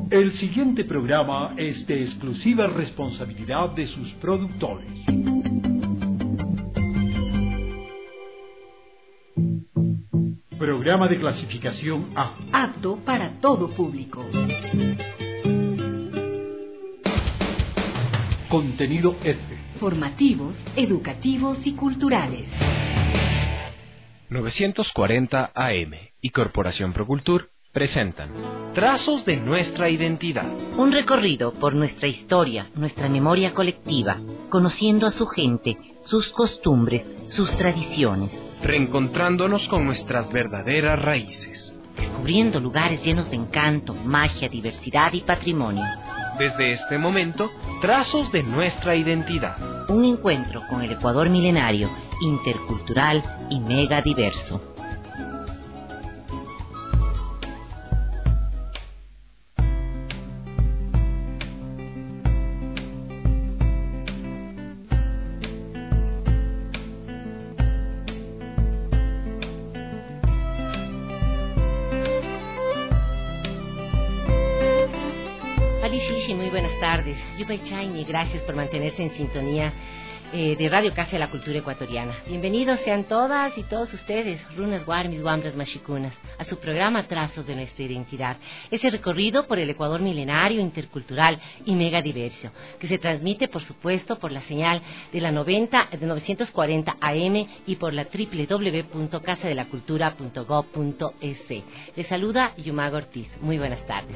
El siguiente programa es de exclusiva responsabilidad de sus productores. Programa de clasificación A. Apto para todo público. Contenido F. Formativos, educativos y culturales. 940 AM y Corporación Procultur presentan Trazos de nuestra identidad. Un recorrido por nuestra historia, nuestra memoria colectiva, conociendo a su gente, sus costumbres, sus tradiciones. Reencontrándonos con nuestras verdaderas raíces. Descubriendo lugares llenos de encanto, magia, diversidad y patrimonio. Desde este momento, Trazos de nuestra identidad. Un encuentro con el Ecuador milenario, intercultural y mega diverso. Muy buenas tardes. Yupay Chaini, gracias por mantenerse en sintonía de Radio Casa de la Cultura Ecuatoriana. Bienvenidos sean todas y todos ustedes, runas guarmis, guambras, machicunas, a su programa Trazos de nuestra identidad. Ese recorrido por el Ecuador milenario, intercultural y mega diverso, que se transmite, por supuesto, por la señal de la 940 AM y por la www.casadelacultura.gov.es. Les saluda Yumago Ortiz. Muy buenas tardes.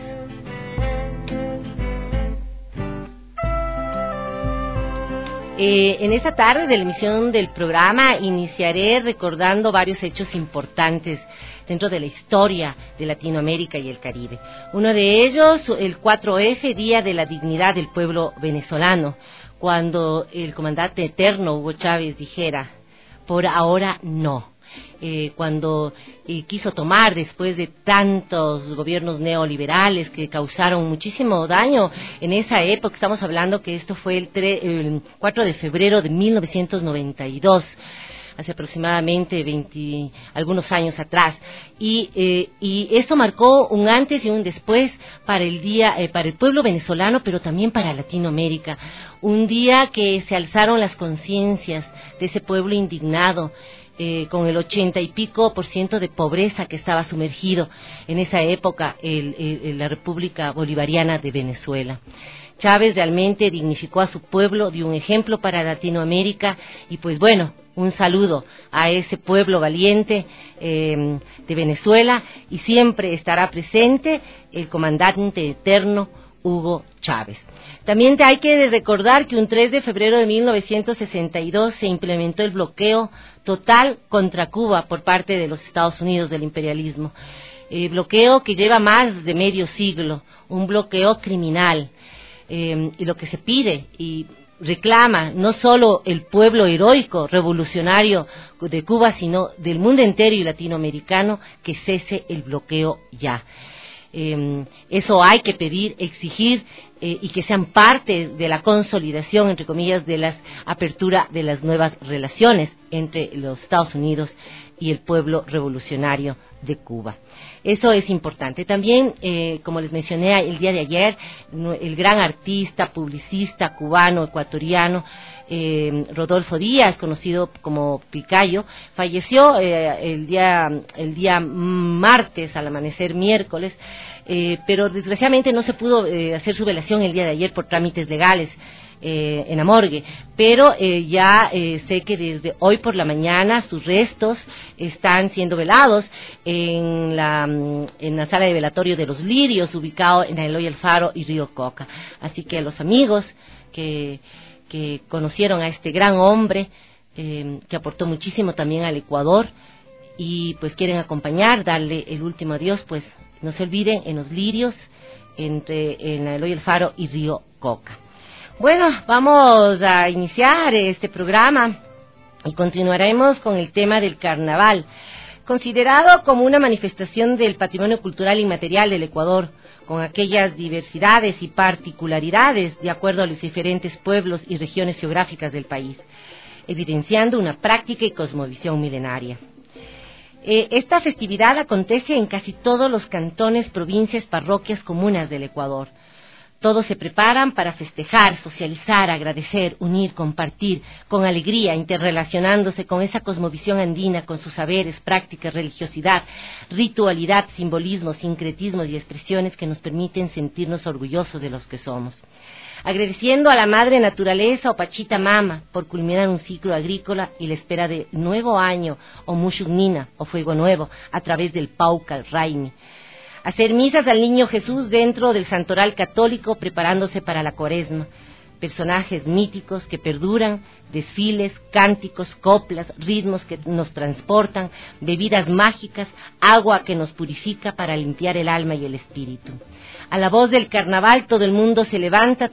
En esta tarde de la emisión del programa iniciaré recordando varios hechos importantes dentro de la historia de Latinoamérica y el Caribe. Uno de ellos, el 4F, Día de la Dignidad del Pueblo Venezolano, cuando el comandante eterno Hugo Chávez dijera, por ahora no. Cuando quiso tomar, después de tantos gobiernos neoliberales que causaron muchísimo daño en esa época, estamos hablando que esto fue el 4 de febrero de 1992, hace aproximadamente algunos años atrás, y eso marcó un antes y un después para para el pueblo venezolano, pero también para Latinoamérica, un día que se alzaron las conciencias de ese pueblo indignado, con el 80 y pico % de pobreza que estaba sumergido en esa época la República Bolivariana de Venezuela. Chávez realmente dignificó a su pueblo, dio un ejemplo para Latinoamérica y pues bueno, un saludo a ese pueblo valiente de Venezuela, y siempre estará presente el comandante eterno Hugo Chávez. También hay que recordar que un 3 de febrero de 1962 se implementó el bloqueo total contra Cuba por parte de los Estados Unidos, del imperialismo. Bloqueo que lleva más de medio siglo, un bloqueo criminal. Y lo que se pide y reclama no solo el pueblo heroico, revolucionario de Cuba, sino del mundo entero y latinoamericano, que cese el bloqueo ya. Eso hay que pedir, exigir, y que sean parte de la consolidación, entre comillas, de la apertura de las nuevas relaciones entre los Estados Unidos y el pueblo revolucionario de Cuba. Eso es importante. También, como les mencioné el día de ayer, el gran artista, publicista cubano, ecuatoriano, Rodolfo Díaz, conocido como Picayo, falleció el día martes, al amanecer miércoles, pero desgraciadamente no se pudo hacer su velación el día de ayer por trámites legales en la morgue, pero ya sé que desde hoy por la mañana sus restos están siendo velados en la sala de velatorio de los Lirios, ubicado en Eloy Alfaro y Río Coca. Así que a los amigos que conocieron a este gran hombre, que aportó muchísimo también al Ecuador, y pues quieren acompañar, darle el último adiós, pues no se olviden, en los Lirios, en Eloy Alfaro y Río Coca. Bueno, vamos a iniciar este programa y continuaremos con el tema del carnaval, considerado como una manifestación del patrimonio cultural inmaterial del Ecuador, con aquellas diversidades y particularidades de acuerdo a los diferentes pueblos y regiones geográficas del país, evidenciando una práctica y cosmovisión milenaria. Esta festividad acontece en casi todos los cantones, provincias, parroquias, comunas del Ecuador. Todos se preparan para festejar, socializar, agradecer, unir, compartir, con alegría, interrelacionándose con esa cosmovisión andina, con sus saberes, prácticas, religiosidad, ritualidad, simbolismos, sincretismos y expresiones que nos permiten sentirnos orgullosos de los que somos. Agradeciendo a la madre naturaleza o Pachita Mama por culminar un ciclo agrícola y la espera de nuevo año o Mushugnina o Fuego Nuevo a través del Paucal Raimi. Hacer misas al Niño Jesús dentro del santoral católico preparándose para la Cuaresma. Personajes míticos que perduran, desfiles, cánticos, coplas, ritmos que nos transportan, bebidas mágicas, agua que nos purifica para limpiar el alma y el espíritu. A la voz del carnaval todo el mundo se levanta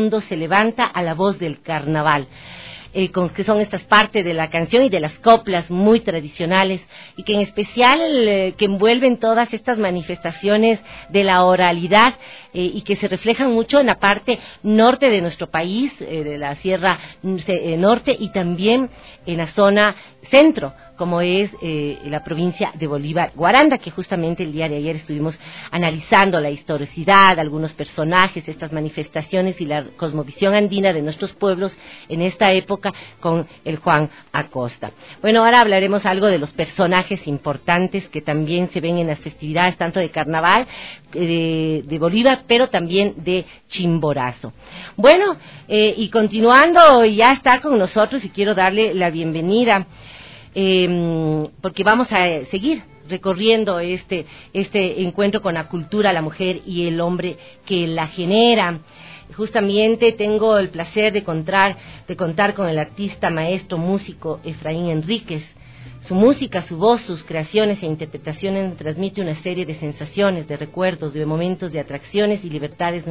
a la voz del carnaval. Que son estas partes de la canción y de las coplas muy tradicionales y que en especial que envuelven todas estas manifestaciones de la oralidad y que se reflejan mucho en la parte norte de nuestro país, de la Sierra Norte y también en la zona centro, como es la provincia de Bolívar, Guaranda, que justamente el día de ayer estuvimos analizando la historicidad, algunos personajes, estas manifestaciones y la cosmovisión andina de nuestros pueblos en esta época con el Juan Acosta. Bueno, ahora hablaremos algo de los personajes importantes que también se ven en las festividades, tanto de carnaval, de Bolívar, pero también de Chimborazo. Bueno, y continuando, ya está con nosotros y quiero darle la bienvenida, porque vamos a seguir recorriendo este encuentro con la cultura, la mujer y el hombre que la genera. Justamente tengo el placer de contar con el artista, maestro, músico Efraín Enríquez. Su música, su voz, sus creaciones e interpretaciones transmite una serie de sensaciones, de recuerdos, de momentos, de atracciones y libertades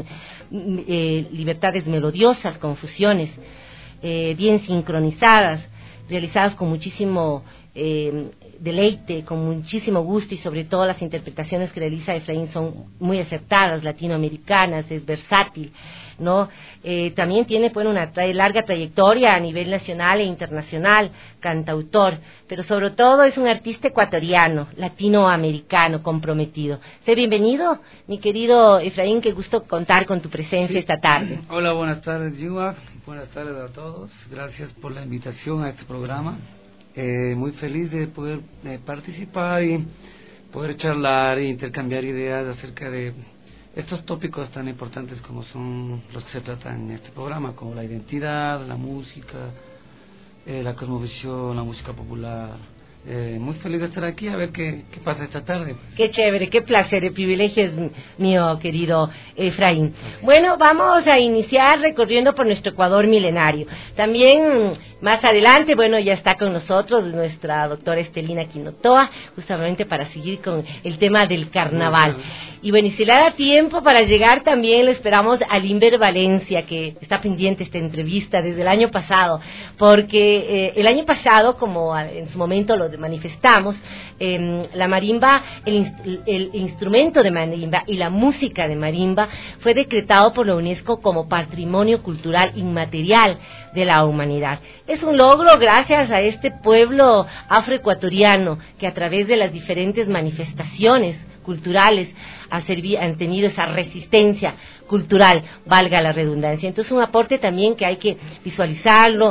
melodiosas, confusiones, bien sincronizadas, realizadas con muchísimo deleite, con muchísimo gusto, y sobre todo las interpretaciones que realiza Efraín son muy acertadas, latinoamericanas, es versátil, ¿no? También tiene una larga trayectoria a nivel nacional e internacional, cantautor, pero sobre todo es un artista ecuatoriano, latinoamericano, comprometido. Sé bienvenido, mi querido Efraín, qué gusto contar con tu presencia esta tarde. Hola, buenas tardes, Yuak. Buenas tardes a todos. Gracias por la invitación a este programa. Muy feliz de poder participar y poder charlar e intercambiar ideas acerca de estos tópicos tan importantes como son los que se tratan en este programa, como la identidad, la música, la cosmovisión, la música popular. Muy feliz de estar aquí, a ver qué pasa esta tarde. Qué chévere, qué placer, el privilegio es mío, querido Efraín. Bueno, vamos a iniciar recorriendo por nuestro Ecuador milenario. También más adelante, bueno, ya está con nosotros nuestra doctora Estelina Quinotoa, justamente para seguir con el tema del carnaval. Y bueno, y si le da tiempo para llegar, también le esperamos a Limber Valencia, que está pendiente esta entrevista desde el año pasado, porque el año pasado, como en su momento lo manifestamos, la marimba, el instrumento de marimba y la música de marimba fue decretado por la UNESCO como Patrimonio Cultural Inmaterial de la Humanidad. Es un logro gracias a este pueblo afroecuatoriano que a través de las diferentes manifestaciones culturales han tenido esa resistencia cultural, valga la redundancia. Entonces un aporte también que hay que visualizarlo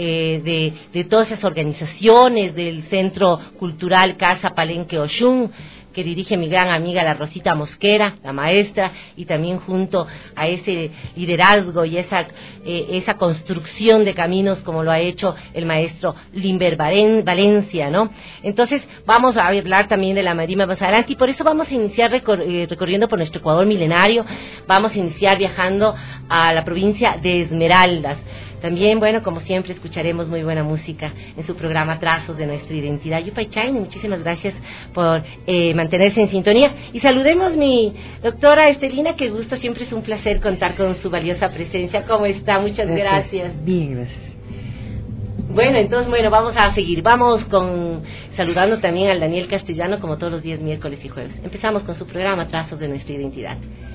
de todas esas organizaciones del Centro Cultural Casa Palenque Oshun, que dirige mi gran amiga la Rosita Mosquera, la maestra, y también junto a ese liderazgo y esa construcción de caminos como lo ha hecho el maestro Limber Valencia, ¿no? Entonces vamos a hablar también de la marimba más adelante, y por eso vamos a iniciar recorriendo por nuestro Ecuador milenario. Vamos a iniciar viajando a la provincia de Esmeraldas. También, bueno, como siempre, escucharemos muy buena música en su programa Trazos de Nuestra Identidad. Yupay Chayn, muchísimas gracias por mantenerse en sintonía. Y saludemos mi doctora Estelina, que gusto, siempre es un placer contar con su valiosa presencia. ¿Cómo está? Muchas gracias. Bien, gracias. Bueno, entonces, vamos a seguir. Vamos saludando también al Daniel Castellano, como todos los días, miércoles y jueves. Empezamos con su programa Trazos de Nuestra Identidad.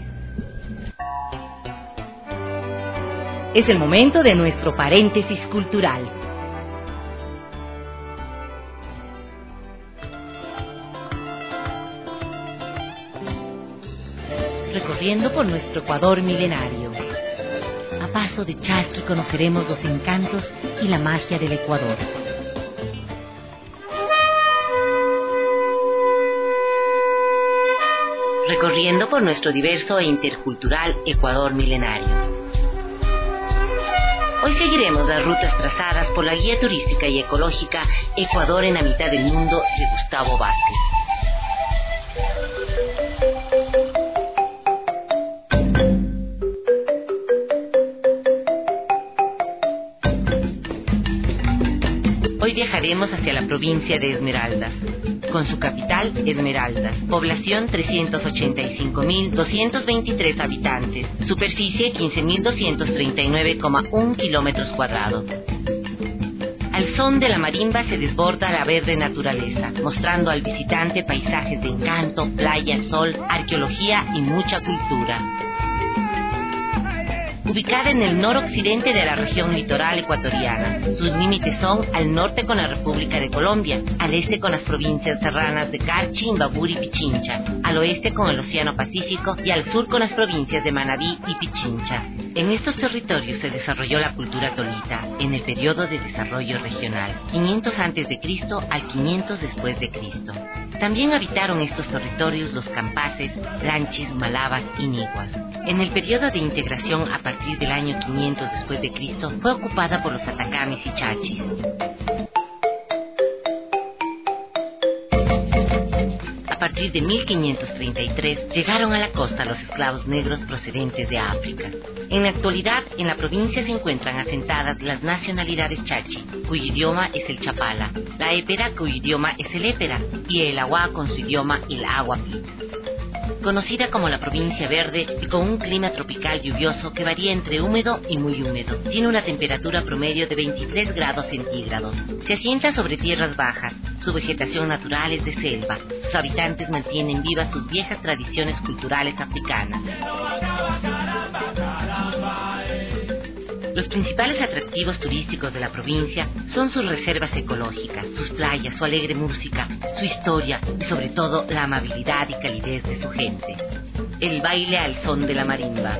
Es el momento de nuestro paréntesis cultural. recorriendo por nuestro Ecuador milenario. A paso de chasqui conoceremos los encantos y la magia del Ecuador. Recorriendo por nuestro diverso e intercultural Ecuador milenario. Hoy seguiremos las rutas trazadas por la guía turística y ecológica Ecuador en la mitad del mundo de Gustavo Vázquez. Hoy viajaremos hacia la provincia de Esmeraldas, con su capital Esmeraldas, población 385.223 habitantes, superficie 15.239,1 kilómetros cuadrados. Al son de la marimba se desborda la verde naturaleza, mostrando al visitante paisajes de encanto, playa, sol, arqueología y mucha cultura. Ubicada en el noroccidente de la región litoral ecuatoriana. Sus límites son al norte con la República de Colombia, al este con las provincias serranas de Carchi, Imbabura y Pichincha, al oeste con el Océano Pacífico y al sur con las provincias de Manabí y Pichincha. En estos territorios se desarrolló la cultura tolita en el periodo de desarrollo regional, 500 a.C. al 500 después de Cristo. También habitaron estos territorios los campaces, lanchis, malabas y niguas. En el periodo de integración a partir del año 500 después de Cristo fue ocupada por los atacames y chachis. A partir de 1533 llegaron a la costa los esclavos negros procedentes de África. En la actualidad, en la provincia se encuentran asentadas las nacionalidades chachi, cuyo idioma es el chapala, la épera, cuyo idioma es el épera, y el agua con su idioma el aguapi. Conocida como la provincia verde y con un clima tropical lluvioso que varía entre húmedo y muy húmedo. Tiene una temperatura promedio de 23 grados centígrados. Se asienta sobre tierras bajas. Su vegetación natural es de selva. Sus habitantes mantienen vivas sus viejas tradiciones culturales africanas. Los principales atractivos turísticos de la provincia son sus reservas ecológicas, sus playas, su alegre música, su historia y sobre todo la amabilidad y calidez de su gente. El baile al son de la marimba.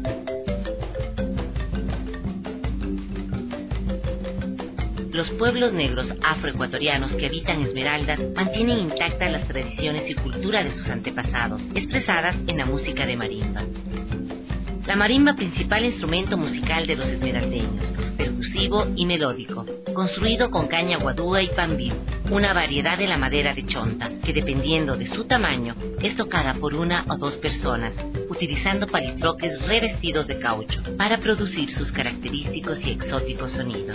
Los pueblos negros afroecuatorianos que habitan Esmeraldas mantienen intactas las tradiciones y cultura de sus antepasados, expresadas en la música de marimba. La marimba, principal instrumento musical de los esmeraldeños, percusivo y melódico, construido con caña guadúa y pambí, una variedad de la madera de chonta, que dependiendo de su tamaño, es tocada por una o dos personas, utilizando palitroques revestidos de caucho, para producir sus característicos y exóticos sonidos.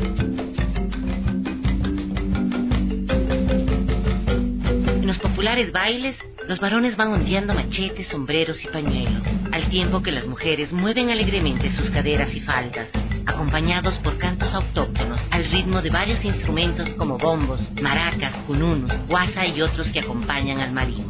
En los populares bailes, los varones van ondeando machetes, sombreros y pañuelos, al tiempo que las mujeres mueven alegremente sus caderas y faldas, acompañados por cantos autóctonos al ritmo de varios instrumentos como bombos, maracas, cununus, guasa y otros que acompañan al marimbo.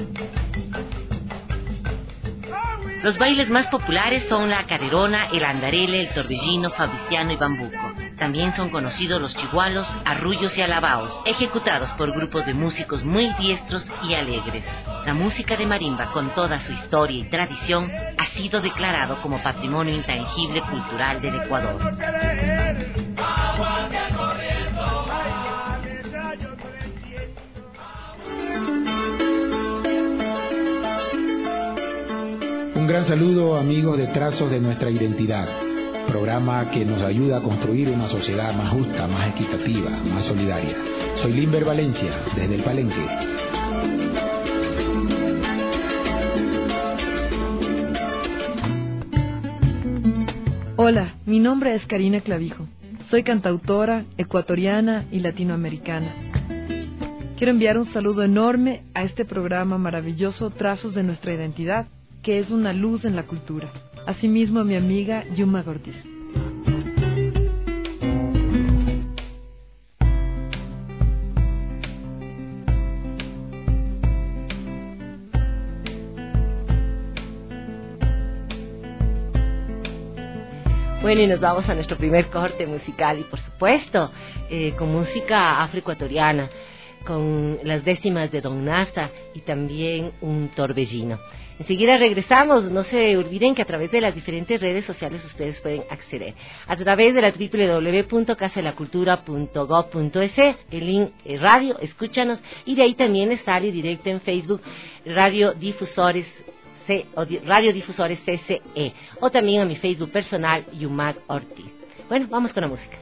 Los bailes más populares son la caderona, el andarele, el torbellino, fabriciano y bambuco. También son conocidos los chigualos, arrullos y alabaos, ejecutados por grupos de músicos muy diestros y alegres. La música de marimba, con toda su historia y tradición, ha sido declarado como patrimonio intangible cultural del Ecuador. Un gran saludo, amigos de Trazos de Nuestra Identidad, programa que nos ayuda a construir una sociedad más justa, más equitativa, más solidaria. Soy Limber Valencia, desde el Palenque. Hola, mi nombre es Karina Clavijo. Soy cantautora, ecuatoriana y latinoamericana. Quiero enviar un saludo enorme a este programa maravilloso Trazos de Nuestra Identidad, que es una luz en la cultura. Asimismo a mi amiga Yuma Gordiz. Bueno, y nos vamos a nuestro primer corte musical y por supuesto con música afroecuatoriana. con las décimas de Don Nasa y también un torbellino. Enseguida regresamos. No se olviden que a través de las diferentes redes sociales ustedes pueden acceder. A través de la www.casadelacultura.gov.es, el link radio, escúchanos, y de ahí también está el directo en Facebook, Radiodifusores CCE, o también a mi Facebook personal, Yumat Ortiz. Bueno, vamos con la música.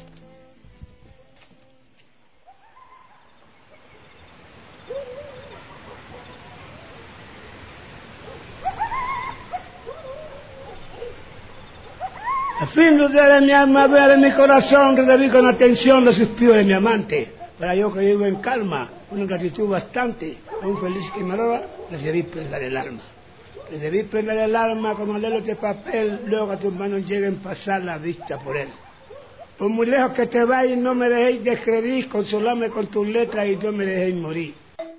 Al fin de mi alma, de mi corazón, recibí con atención los suspiros de mi amante. Para yo que vivo en calma, con gratitud bastante, aún feliz que me roba, les debí prender el alma. Les debí prender el alma como lelos de papel, luego a tus manos lleguen pasar la vista por él. Por muy lejos que te vayas, no me dejéis de escribir, consolarme con tus letras y no me dejéis morir.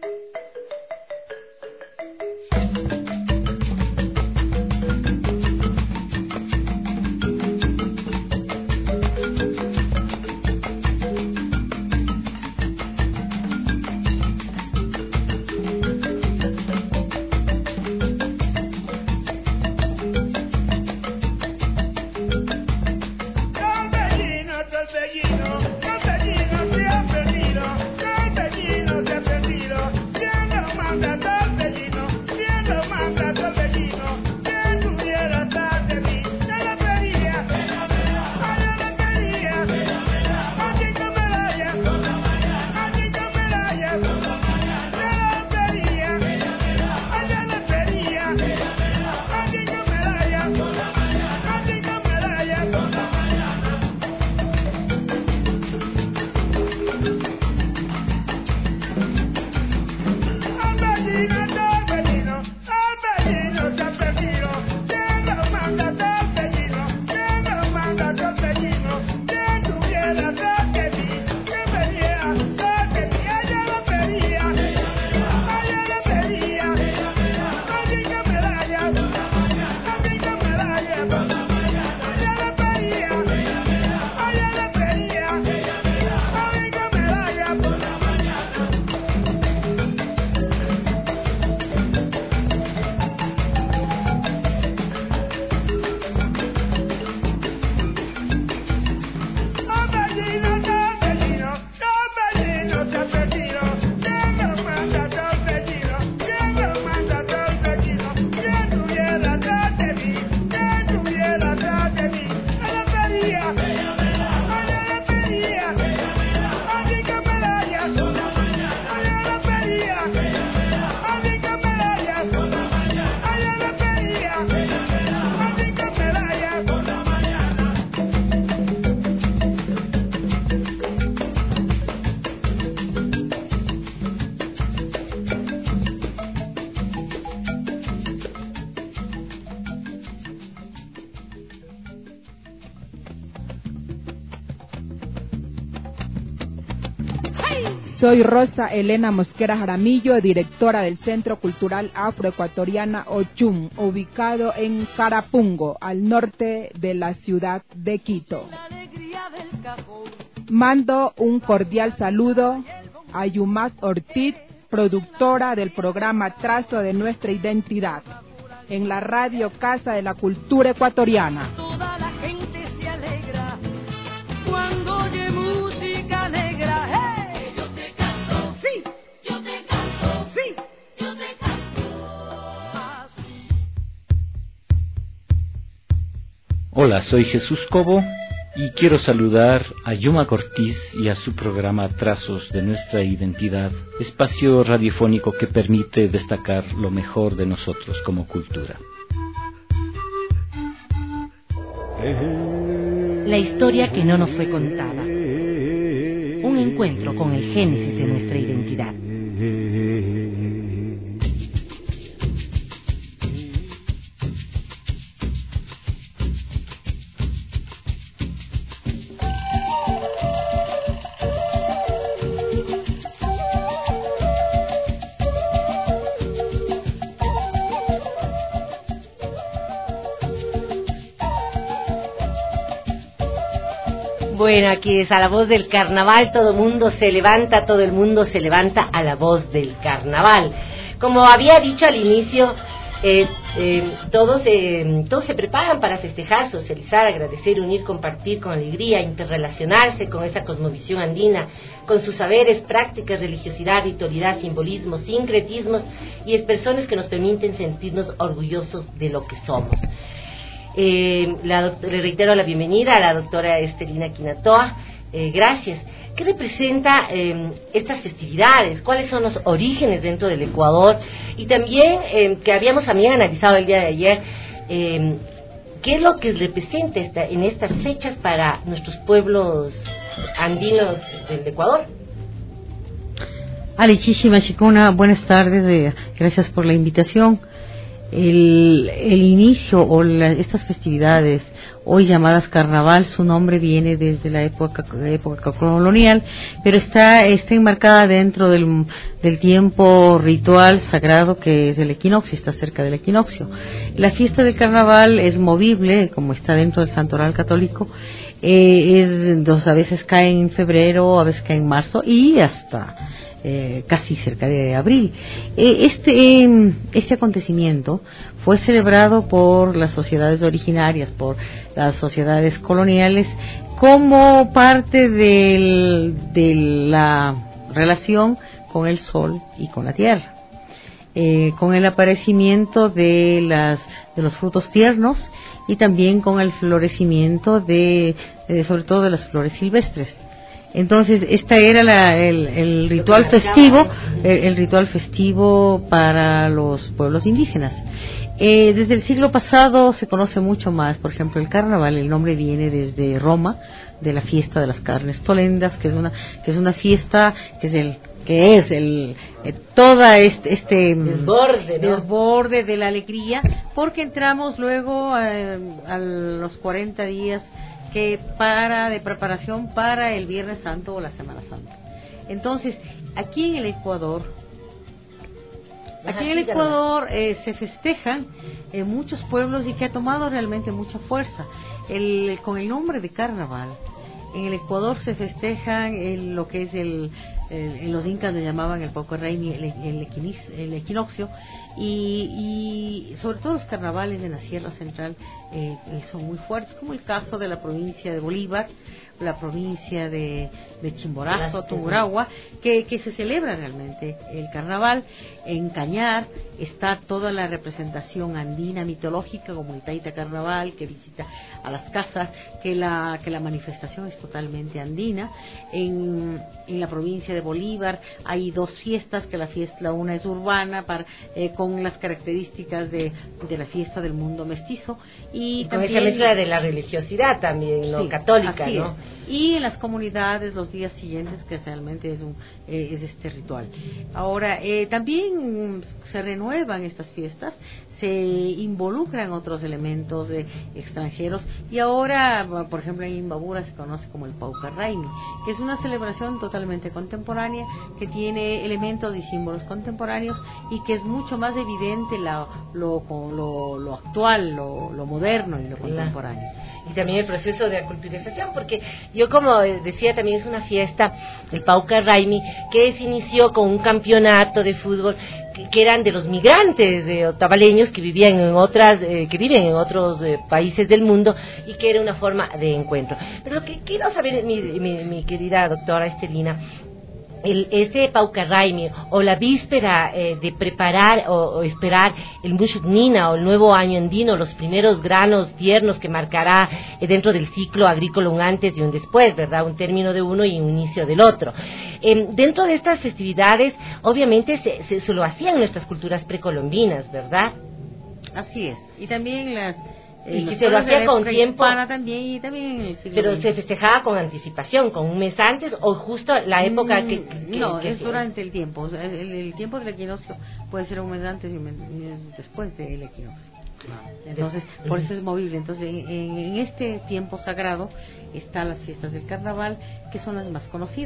Soy Rosa Elena Mosquera Jaramillo, directora del Centro Cultural Afroecuatoriana Ochum, ubicado en Carapungo, al norte de la ciudad de Quito. Mando un cordial saludo a Yumat Ortiz, productora del programa Trazo de Nuestra Identidad, en la radio Casa de la Cultura Ecuatoriana. Toda la gente se alegra cuando oye música negra. ¡Hey! Yo te canto, sí, yo te canto, sí, yo te canto. Así. Hola, soy Jesús Cobo y quiero saludar a Yuma Ortiz y a su programa Trazos de Nuestra Identidad, espacio radiofónico que permite destacar lo mejor de nosotros como cultura. La historia que no nos fue contada. Un encuentro con el génesis de nuestra identidad. Bueno, aquí es a la voz del carnaval, todo el mundo se levanta, todo el mundo se levanta a la voz del carnaval. Como había dicho al inicio, todos se preparan para festejar, socializar, agradecer, unir, compartir con alegría, interrelacionarse con esa cosmovisión andina, con sus saberes, prácticas, religiosidad, ritualidad, simbolismos, sincretismos y expresiones que nos permiten sentirnos orgullosos de lo que somos. Le reitero la bienvenida a la doctora Estelina Quinatoa. Gracias. ¿Qué representa estas festividades? ¿Cuáles son los orígenes dentro del Ecuador? Y también, que habíamos también analizado el día de ayer, ¿qué es lo que representa en estas fechas para nuestros pueblos andinos del Ecuador? Alichishima Chicuna, buenas tardes, gracias por la invitación. El inicio o estas festividades, hoy llamadas carnaval, su nombre viene desde la época colonial, pero está enmarcada dentro del tiempo ritual sagrado que es el equinoccio, está cerca del equinoccio. La fiesta del carnaval es movible, como está dentro del santoral católico, a veces cae en febrero, a veces cae en marzo y hasta casi cerca de abril. Este acontecimiento fue celebrado por las sociedades originarias, por las sociedades coloniales, como parte de la relación con el sol y con la tierra, con el aparecimiento de los frutos tiernos y también con el florecimiento sobre todo de las flores silvestres. Entonces, esta era el ritual festivo, el ritual festivo para los pueblos indígenas. Desde el siglo pasado se conoce mucho más. Por ejemplo, el carnaval, el nombre viene desde Roma, de la fiesta de las carnes tolendas, que es una fiesta que es toda este desborde de la alegría, porque entramos luego a los 40 días de preparación para el Viernes Santo o la Semana Santa. Entonces, aquí en el Ecuador se festejan muchos pueblos y que ha tomado realmente mucha fuerza con el nombre de carnaval. En el Ecuador se festejan lo que es los incas le llamaban el Paucarraimi, el equinoccio, y sobre todo los carnavales de la Sierra Central son muy fuertes, como el caso de la provincia de Bolívar, la provincia de Chimborazo, Tungurahua, que se celebra realmente el carnaval. En Cañar está toda la representación andina mitológica, como el Taita Carnaval, que visita a las casas, que la manifestación es totalmente andina. En la provincia de Bolívar hay dos fiestas, que la una es urbana, con las características de la fiesta del mundo mestizo, y con también esa mezcla de la religiosidad también, ¿no? Sí, católica, ¿no? Y en las comunidades los días siguientes, que realmente es este ritual. Ahora, también se renuevan estas fiestas, se involucran otros elementos extranjeros, y ahora, por ejemplo, en Imbabura se conoce como el Paucarraimi, que es una celebración totalmente contemporánea, que tiene elementos y símbolos contemporáneos, y que es mucho más evidente lo actual, lo moderno y lo contemporáneo. Y también el proceso de aculturización, porque yo, como decía, también es una fiesta, el Paucarraimi, que se inició con un campeonato de fútbol que eran de los migrantes de otavaleños que vivían que viven en otros países del mundo, y que era una forma de encuentro. Pero lo que quiero saber, mi querida doctora Estelina, este Paucarraimi, o la víspera de preparar o esperar el Mushuknina o el nuevo año andino, los primeros granos tiernos que marcará dentro del ciclo agrícola un antes y un después, ¿verdad? Un término de uno y un inicio del otro. Dentro de estas festividades, obviamente se lo hacían nuestras culturas precolombinas, ¿verdad? Así es. Y también y que se lo hacía con tiempo también pero se festejaba con anticipación, con un mes antes, o justo la época es durante el tiempo. El tiempo del equinoccio puede ser un mes antes y un mes después del equinoccio. Claro. Entonces, por eso es movible. Entonces, en este tiempo sagrado están las fiestas del carnaval, que son las más conocidas.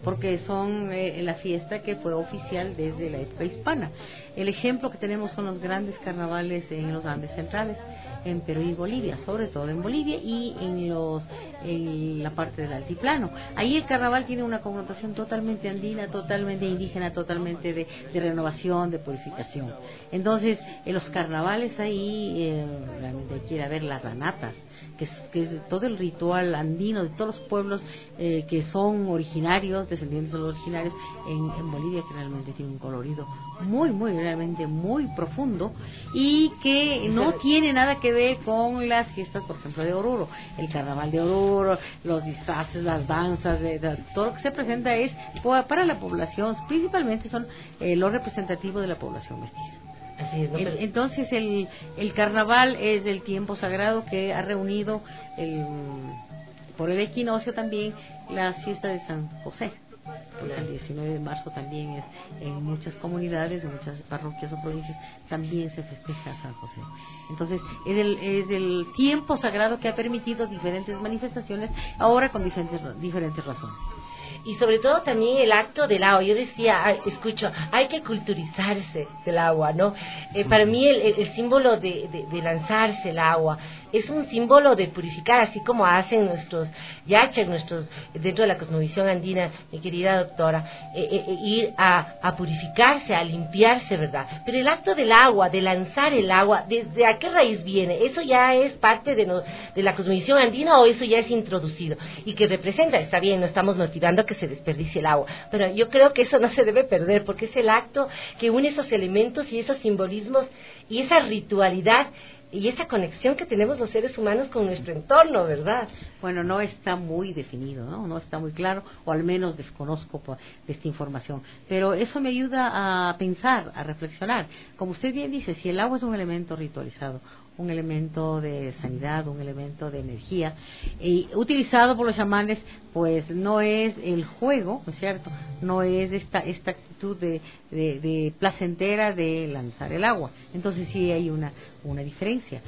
porque son la fiesta que fue oficial desde la época hispana. El ejemplo que tenemos son los grandes carnavales en los Andes centrales, en Perú y Bolivia, sobre todo en Bolivia y en la parte del altiplano. Ahí el carnaval tiene una connotación totalmente andina, totalmente indígena, totalmente de renovación, de purificación. Entonces, en los carnavales ahí realmente hay que ir a ver las ranatas, que es todo el ritual andino de todos los pueblos que son originarios, descendientes de los originarios en Bolivia, que realmente tiene un colorido realmente muy profundo y que no tiene nada que ver con las fiestas, por ejemplo, de Oruro. El carnaval de Oruro, los disfraces, las danzas, todo lo que se presenta es para la población, principalmente son lo representativo de la población mestiza. Así es, ¿no? Entonces el carnaval es el tiempo sagrado que ha reunido por el equinoccio también la fiesta de San José, porque el 19 de marzo también es en muchas comunidades, en muchas parroquias o provincias también se festeja San José. Entonces es el tiempo sagrado que ha permitido diferentes manifestaciones, ahora con diferentes razones. Y sobre todo también el acto del agua. Yo decía, escucho, hay que culturizarse del agua, ¿no? Para mí el símbolo de lanzarse el agua es un símbolo de purificar, así como hacen nuestros yachas, dentro de la cosmovisión andina, mi querida doctora, ir a purificarse, a limpiarse, ¿verdad? Pero el acto del agua, de lanzar el agua, ¿de a qué raíz viene? ¿Eso ya es parte de la cosmovisión andina o eso ya es introducido? Y que representa, está bien, no estamos motivando a que se desperdicie el agua, pero yo creo que eso no se debe perder, porque es el acto que une esos elementos y esos simbolismos y esa ritualidad y esa conexión que tenemos los seres humanos con nuestro entorno, ¿verdad? Bueno, no está muy definido, no está muy claro, o al menos desconozco de esta información, pero eso me ayuda a pensar, a reflexionar. Como usted bien dice, si el agua es un elemento ritualizado, un elemento de sanidad, un elemento de energía, y utilizado por los chamanes, pues no es el juego, ¿no es cierto? No es esta actitud de placentera de lanzar el agua. Entonces sí hay una diferencia.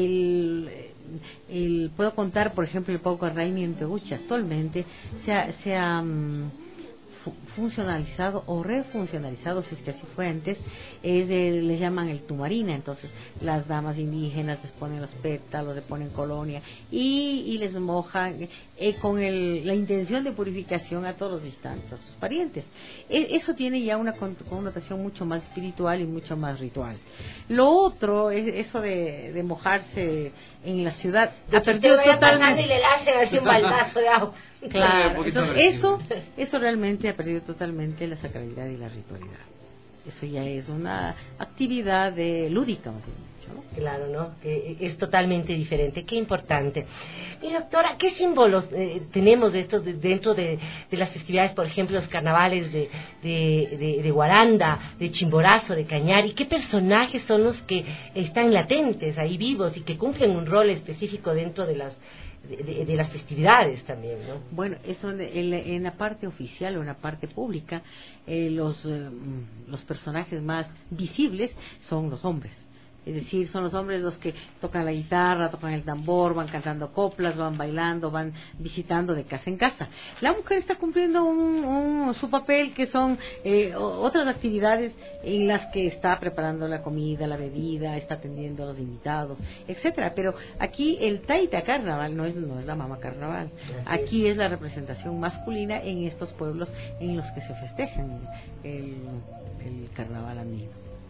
Puedo contar, por ejemplo, el Pauco Raimi en Pegucha. Actualmente se ha funcionalizado o refuncionalizado, si es que así fue antes, le llaman el tumarina. Entonces las damas indígenas les ponen los pétalos, le ponen colonia y les mojan con la intención de purificación a todos los distantes, a sus parientes. Eso tiene ya una connotación mucho más espiritual y mucho más ritual. Lo otro es eso de mojarse en la ciudad. Ha perdido totalmente. Y le hacen así un baldazo de agua. Claro, entonces eso realmente ha perdido totalmente la sacralidad y la ritualidad. Eso ya es una actividad lúdica, más bien dicho, ¿no? Claro, ¿no? Es totalmente diferente. Qué importante. Y doctora, ¿qué símbolos tenemos de estos dentro de las festividades, por ejemplo, los carnavales de Guaranda, de Chimborazo, de Cañar? ¿Y qué personajes son los que están latentes, ahí vivos, y que cumplen un rol específico dentro de las festividades también, ¿no? Bueno, eso en la parte oficial o en la parte pública, los personajes más visibles son los hombres. Es decir, son los hombres los que tocan la guitarra, tocan el tambor, van cantando coplas, van bailando, van visitando de casa en casa. La mujer está cumpliendo su papel, que son otras actividades en las que está preparando la comida, la bebida, está atendiendo a los invitados, etcétera. Pero aquí el Taita Carnaval no es la Mama Carnaval. Aquí es la representación masculina en estos pueblos en los que se festejan el carnaval andino.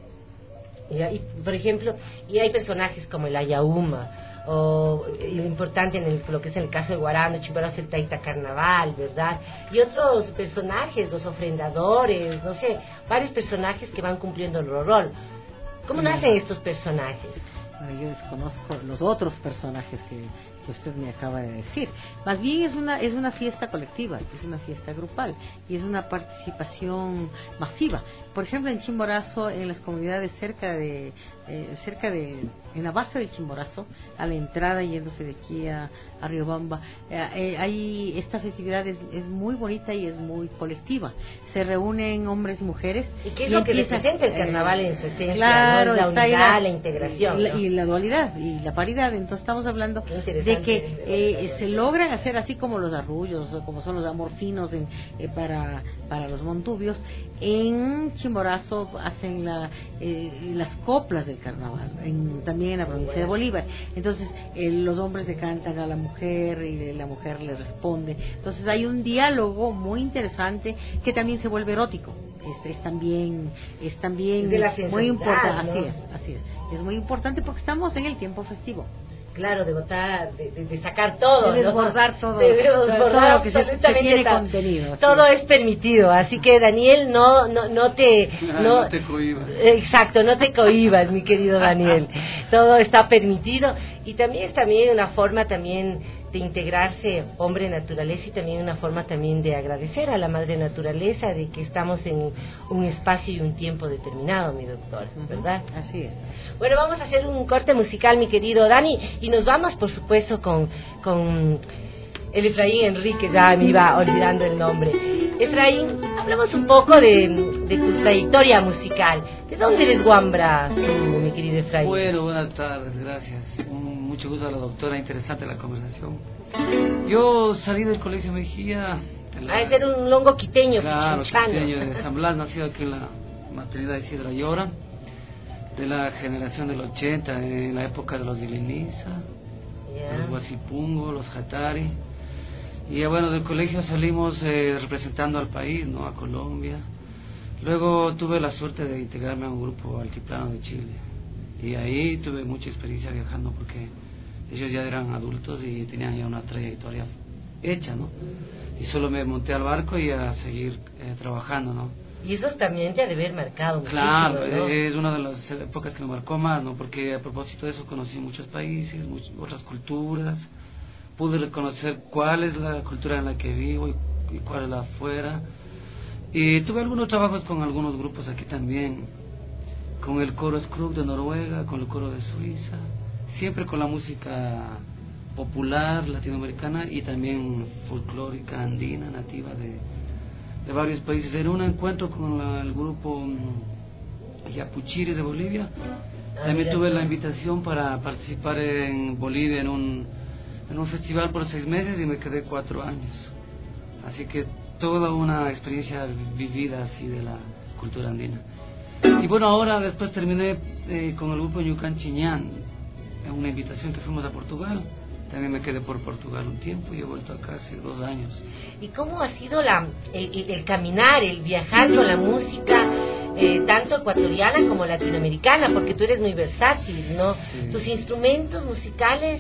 Y, por ejemplo, y hay personajes como el Ayauma, o lo importante lo que es en el caso de Guaranda, Chimborazo, el Taita Carnaval, ¿verdad? Y otros personajes, los ofrendadores, no sé, varios personajes que van cumpliendo el rol. ¿Cómo nacen estos personajes? Bueno, yo desconozco los otros personajes que usted me acaba de decir. Más bien es una fiesta colectiva, es una fiesta grupal y es una participación masiva. Por ejemplo, en Chimborazo, en las comunidades cerca de cerca de, en la base del Chimborazo, a la entrada yéndose de aquí a Riobamba. Ahí esta festividad es muy bonita y es muy colectiva. Se reúnen hombres y mujeres. ¿Y qué es lo que representa el carnaval en su esencia? Claro, ¿no? La está unidad, la integración. y la dualidad y la paridad. Entonces estamos hablando de que se logran hacer así como los arrullos, o como son los amorfinos para los montubios. En Chimborazo hacen las coplas del carnaval, también en la provincia de Bolívar. Entonces los hombres le cantan a la mujer y la mujer le responde. Entonces hay un diálogo muy interesante que también se vuelve erótico. Es también de la muy importante, ¿no? así es muy importante porque estamos en el tiempo festivo. Claro, de botar, de sacar todo, de desbordar todo, de desbordar todo lo que se todo. tiene contenido. Todo es permitido, así que Daniel, no te cohibas. Exacto, no te cohibas, mi querido Daniel. Todo está permitido y también es una forma también de integrarse hombre naturaleza y también una forma también de agradecer a la madre naturaleza de que estamos en un espacio y un tiempo determinado, mi doctor, ¿verdad? Así es. Bueno, vamos a hacer un corte musical, mi querido Dani, y nos vamos, por supuesto, con el Efraín Enrique, ya me iba olvidando el nombre. Efraín, hablamos un poco de tu trayectoria musical. ¿De dónde eres guambra tú, mi querido Efraín? Bueno, buenas tardes, gracias. Mucho gusto a la doctora, interesante la conversación. Yo salí del Colegio Mejía. Es ser un longo quiteño, claro, pichinchano. Quiteño de San Blas, nacido aquí en la maternidad de Isidra Llora, de la generación del 80, en la época de los Diliniza, los Guasipungo, los Jatari. Y bueno, del colegio salimos representando al país, ¿no? A Colombia. Luego tuve la suerte de integrarme a un grupo altiplano de Chile. Y ahí tuve mucha experiencia viajando porque ellos ya eran adultos y tenían ya una trayectoria hecha, ¿no? Y solo me monté al barco y a seguir trabajando, ¿no? Y eso también te ha de haber marcado muchísimo, claro, ¿no? Es una de las épocas que me marcó más, ¿no? Porque a propósito de eso conocí muchos países, otras culturas, pude reconocer cuál es la cultura en la que vivo y cuál es la afuera. Y tuve algunos trabajos con algunos grupos aquí también, con el coro Skrug de Noruega, con el coro de Suiza, siempre con la música popular latinoamericana y también folclórica andina, nativa de varios países. En un encuentro con el grupo Yapuchiri de Bolivia, también tuve la invitación para participar en Bolivia en un festival por 6 meses y me quedé 4 años. Así que toda una experiencia vivida así de la cultura andina. Y bueno, ahora después terminé con el grupo Ñucan Chiñán, una invitación que fuimos a Portugal. También me quedé por Portugal un tiempo y he vuelto acá hace 2 años. ¿Y cómo ha sido el caminar, el viajar con la música, tanto ecuatoriana como latinoamericana? Porque tú eres muy versátil, ¿no? Sí. Tus instrumentos musicales...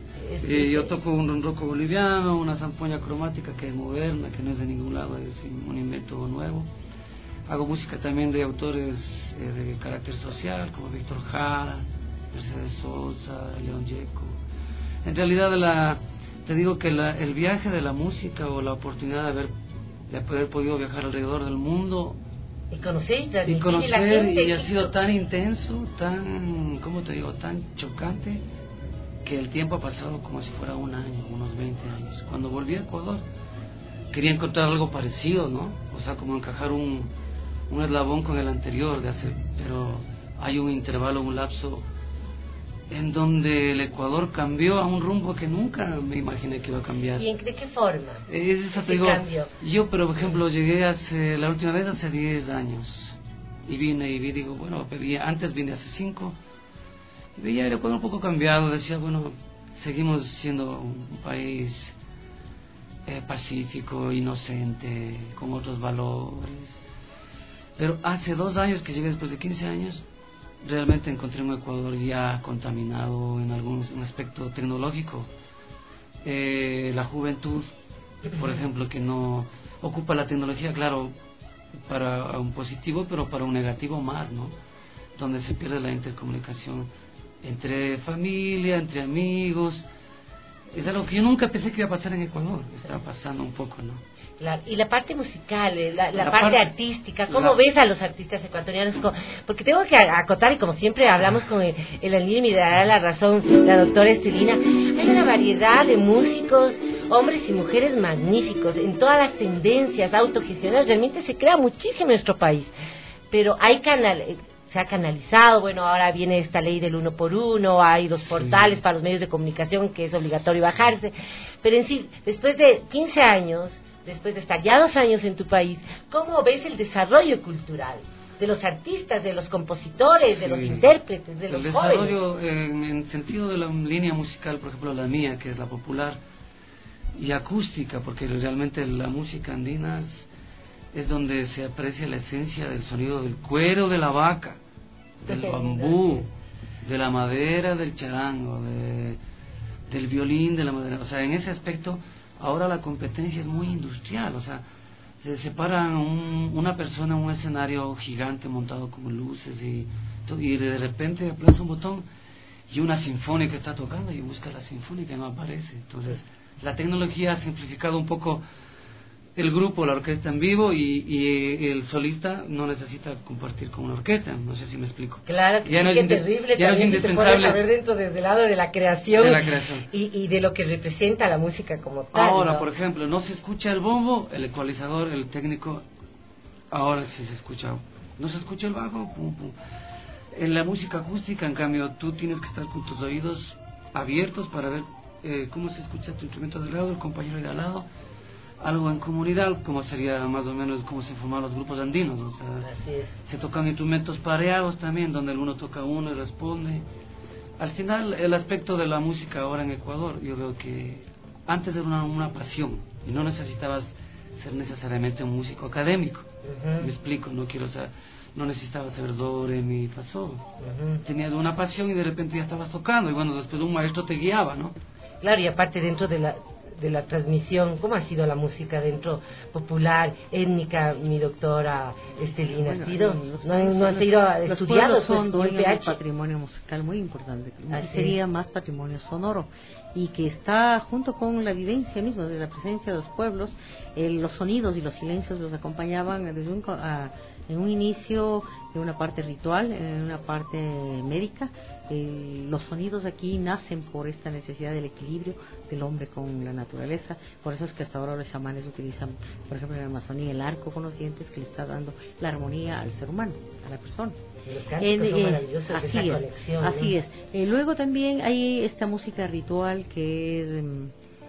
yo toco un ronroco boliviano, una zampoña cromática que es moderna, que no es de ningún lado, es un invento nuevo. Hago música también de autores de carácter social, como Víctor Jara, Mercedes Sosa, León Gieco. En realidad te digo que el viaje de la música o la oportunidad de haber podido viajar alrededor del mundo y conocer y ha sido tan intenso, tan, ¿cómo te digo?, tan chocante, que el tiempo ha pasado como si fuera un año, unos 20 años. Cuando volví a Ecuador quería encontrar algo parecido, ¿no? O sea, como encajar un eslabón con el anterior pero hay un intervalo, un lapso en donde el Ecuador cambió a un rumbo que nunca me imaginé que iba a cambiar. ¿Y de qué forma? Eso te digo, yo, por ejemplo, llegué la última vez hace 10 años y vine y digo, bueno, antes vine hace 5 y veía el Ecuador un poco cambiado, decía, bueno, seguimos siendo un país pacífico, inocente, con otros valores, pero hace 2 años que llegué, después de 15 años, realmente encontré un Ecuador ya contaminado en algún aspecto tecnológico. La juventud, por ejemplo, que no ocupa la tecnología, claro, para un positivo, pero para un negativo más, ¿no? Donde se pierde la intercomunicación entre familia, entre amigos. es algo que yo nunca pensé que iba a pasar en Ecuador. Está pasando un poco, ¿no? Claro. Y la parte musical, la parte artística, ¿cómo ves a los artistas ecuatorianos? Porque tengo que acotar, y como siempre hablamos con el Anil y me dará la razón la doctora Estelina, hay una variedad de músicos, hombres y mujeres magníficos, en todas las tendencias autogestionadas, realmente se crea muchísimo en nuestro país, pero hay se ha canalizado, bueno, ahora viene esta ley del 1 por 1, hay los portales para los medios de comunicación que es obligatorio bajarse, pero en sí, después de 15 años, después de estar ya 2 años en tu país, ¿cómo ves el desarrollo cultural de los artistas, de los compositores, de los intérpretes, de los jóvenes? El desarrollo en sentido de la línea musical, por ejemplo, la mía, que es la popular y acústica, porque realmente la música andina es donde se aprecia la esencia del sonido del cuero de la vaca, del bambú, de la madera del charango, del violín de la madera. O sea, en ese aspecto ahora la competencia es muy industrial, o sea, se separan una persona en un escenario gigante montado con luces y de repente aplasta un botón y una sinfónica está tocando y busca la sinfónica y no aparece. Entonces la tecnología ha simplificado un poco el grupo, la orquesta en vivo, y el solista no necesita compartir con una orquesta. No sé si me explico. Claro, que es terrible, ya no es indispensable. A ver dentro desde el lado de la creación, y de lo que representa la música como tal. Ahora, ¿no? por ejemplo, no se escucha el bombo, el ecualizador, el técnico, ahora sí se escucha. No se escucha el bajo, pum, pum. En la música acústica, en cambio, tú tienes que estar con tus oídos abiertos para ver cómo se escucha tu instrumento de al lado, el compañero de al lado, algo en comunidad, como sería más o menos como se formaban los grupos andinos, o sea, se tocan instrumentos pareados también, donde el uno toca uno y responde. Al final, el aspecto de la música ahora en Ecuador, yo veo que antes era una pasión, y no necesitabas ser necesariamente un músico académico. Me explico, no necesitabas saber do, re, mi, fa, sol. Tenías una pasión y de repente ya estabas tocando, y bueno, después un maestro te guiaba, ¿no? Claro, y aparte dentro de la transmisión, ¿cómo ha sido la música dentro popular, étnica, mi doctora Estelina? ¿No han sido estudiados? Los son dueños de patrimonio musical muy importante, sería más patrimonio sonoro, y que está junto con la vivencia misma de la presencia de los pueblos. Los sonidos y los silencios los acompañaban desde en un inicio, en una parte ritual, en una parte médica. Los sonidos aquí nacen por esta necesidad del equilibrio del hombre con la naturaleza. Por eso es que hasta ahora los chamanes utilizan, por ejemplo, en la Amazonía, el arco con los dientes, que le está dando la armonía al ser humano, a la persona. Así es. Luego también hay esta música ritual que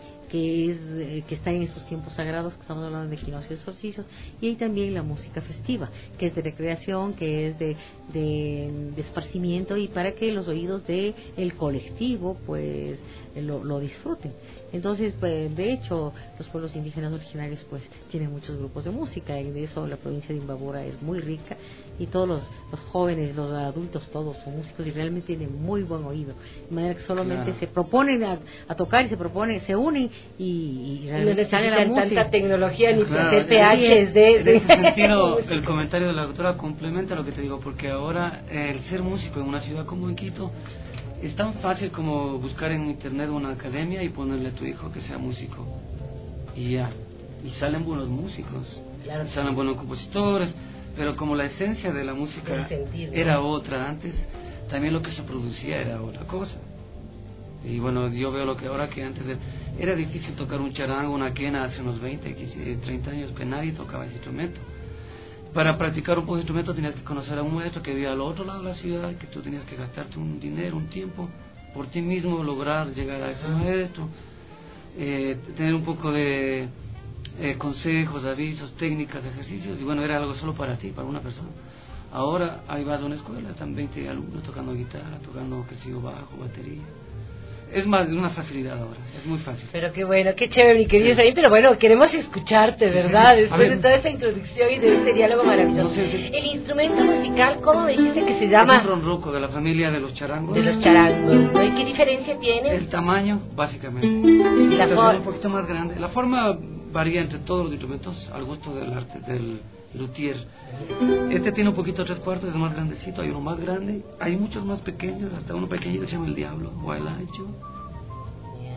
está en estos tiempos sagrados, que estamos hablando de equinoccios y solsticios, y hay también la música festiva, que es de recreación, que es de esparcimiento, y para que los oídos del colectivo pues lo disfruten. Entonces, pues, de hecho, los pueblos indígenas originarios pues tienen muchos grupos de música, y de eso la provincia de Imbabura es muy rica, y todos los jóvenes, los adultos, todos son músicos y realmente tienen muy buen oído, de manera que solamente se proponen a tocar, y se unen y realmente sale la música. Tanta tecnología ni hacer PHs en ese sentido el comentario de la doctora complementa lo que te digo, porque ahora el ser músico en una ciudad como en Quito es tan fácil como buscar en internet una academia y ponerle a tu hijo que sea músico, y ya, y salen buenos músicos, salen buenos compositores, pero como la esencia de la música era otra antes, también lo que se producía era otra cosa. Y bueno, yo veo lo que ahora, que antes era difícil tocar un charango, una quena hace unos 20, 30 años, que nadie tocaba ese instrumento. Para practicar un poco de instrumento tenías que conocer a un maestro que vivía al otro lado de la ciudad, que tú tenías que gastarte un dinero, un tiempo, por ti mismo lograr llegar a ese maestro, tener un poco de consejos, avisos, técnicas, ejercicios, y bueno, era algo solo para ti, para una persona. Ahora ahí vas a una escuela, están 20 alumnos tocando guitarra, tocando, qué sé yo, bajo, batería. Es una facilidad ahora, es muy fácil. Pero qué bueno, qué chévere, mi querido Efraín, pero bueno, queremos escucharte, ¿verdad? Después de toda esta introducción y de este diálogo maravilloso. El instrumento musical, ¿cómo me dijiste que se llama? Es un ronroco, de la familia de los charangos. De los charangos, ¿no? ¿Y qué diferencia tiene? El tamaño, básicamente. ¿Y la forma? Un poquito más grande. La forma varía entre todos los instrumentos, al gusto del arte, del luthier. Este tiene un poquito 3/4, es más grandecito, hay uno más grande, hay muchos más pequeños, hasta uno pequeñito se llama el diablo o el ancho.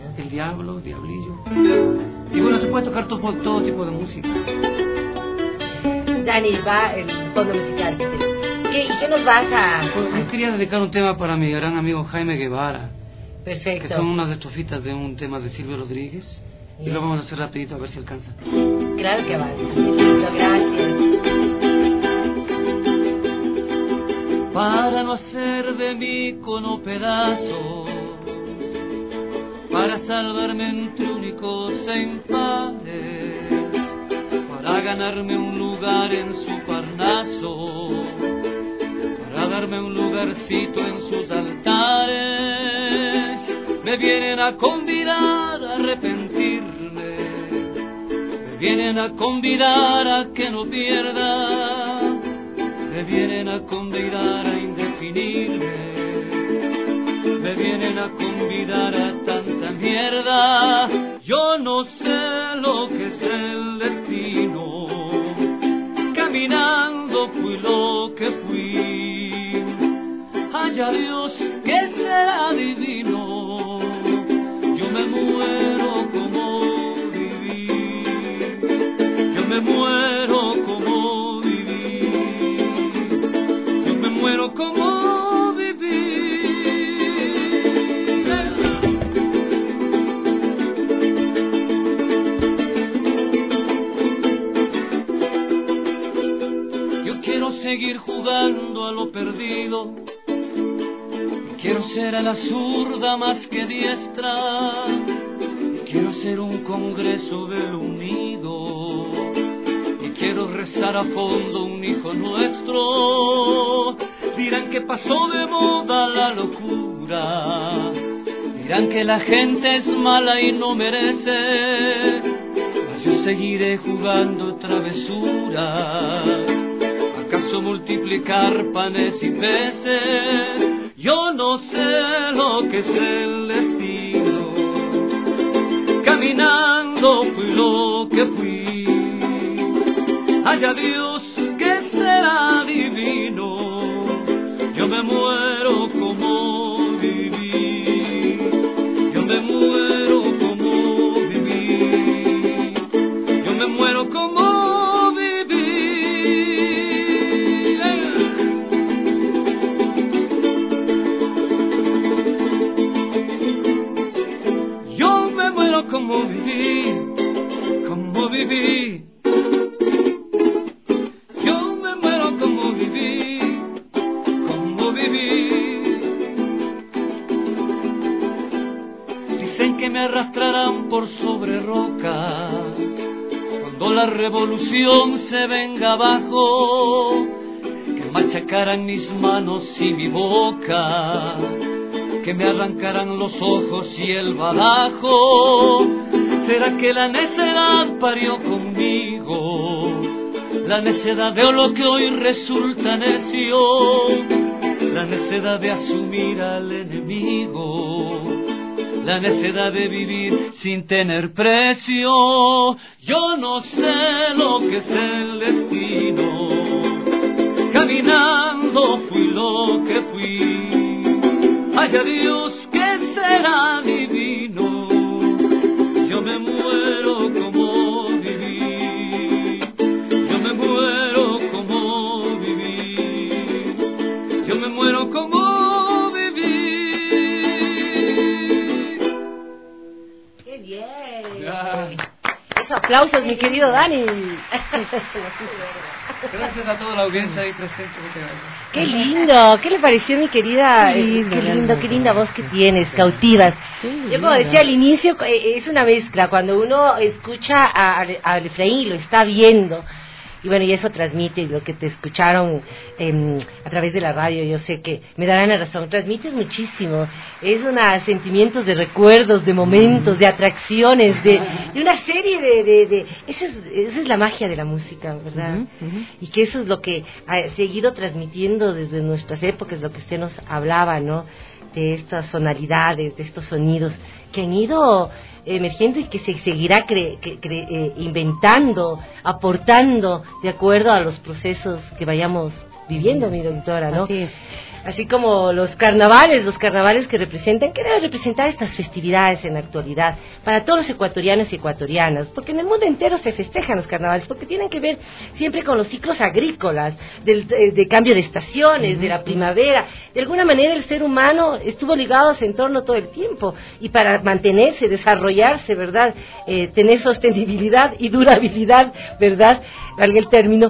el diablo, diablillo. Y bueno, se puede tocar todo tipo de música. Dani, va el fondo musical. ¿Y qué nos vas a...? Pues, yo quería dedicar un tema para mi gran amigo Jaime Guevara. Perfecto. Que son unas estrofitas de un tema de Silvio Rodríguez. Y lo vamos a hacer rapidito a ver si alcanza. Claro que va. Perfecto, gracias. Para no hacer de mí cono pedazo, para salvarme entre únicos empares, para ganarme un lugar en su Parnaso, para darme un lugarcito en sus altares, me vienen a convidar a arrepentirme, me vienen a convidar a que no pierda, me vienen a convidar a indefinirme, me vienen a convidar a tanta mierda. Yo no sé lo que es el destino, caminando fui lo que fui. Haya Dios que será divino, yo me muero como viví, yo me muero como viví, yo me muero como viví. Yo quiero seguir jugando a lo perdido, quiero ser a la zurda más que diestra, quiero ser un congreso del unido, y quiero rezar a fondo un hijo nuestro. Dirán que pasó de moda la locura, dirán que la gente es mala y no merece, mas yo seguiré jugando travesuras. ¿Acaso multiplicar panes y peces? Yo no sé lo que es el destino, caminando fui lo que fui. Haya Dios que será divino, yo me muero como viví, yo me muero como viví, yo me muero como viví. Yo me muero como viví, como viví. Yo me muero como viví, como viví. Dicen que me arrastrarán por sobre rocas cuando la revolución se venga abajo, que machacarán mis manos y mi boca, que me arrancarán los ojos y el badajo. ¿Será que la necedad parió conmigo? La necedad de lo que hoy resulta necio, la necedad de asumir al enemigo, la necedad de vivir sin tener precio. Yo no sé lo que es el destino, caminando fui lo que fui. Haya Dios que será divino, yo me muero como viví, yo me muero como viví, yo me muero como viví. ¡Qué bien! Esos aplausos, mi querido Dani. Gracias a toda la audiencia ahí presente. Muchas gracias. Qué lindo, ¿qué le pareció, mi querida? Qué linda voz que tienes, cautivas. Yo, como decía al inicio, es una mezcla, cuando uno escucha a Efraín y lo está viendo, y bueno, y eso transmite lo que te escucharon a través de la radio. Yo sé que me darán la razón, transmites muchísimo, es sentimientos de recuerdos, de momentos, de atracciones, de una serie de esa es la magia de la música, ¿verdad? Y que eso es lo que ha seguido transmitiendo desde nuestras épocas, lo que usted nos hablaba, ¿no? De estas sonoridades, de estos sonidos que han ido emergiendo y que se seguirá inventando, aportando de acuerdo a los procesos que vayamos viviendo, mi doctora, ¿no? así como los carnavales que representan, ¿qué deben representar estas festividades en la actualidad para todos los ecuatorianos y ecuatorianas? Porque en el mundo entero se festejan los carnavales, porque tienen que ver siempre con los ciclos agrícolas, de cambio de estaciones, de la primavera. De alguna manera el ser humano estuvo ligado a ese entorno todo el tiempo, y para mantenerse, desarrollarse, ¿verdad? Tener sostenibilidad y durabilidad, ¿verdad? Valga el término,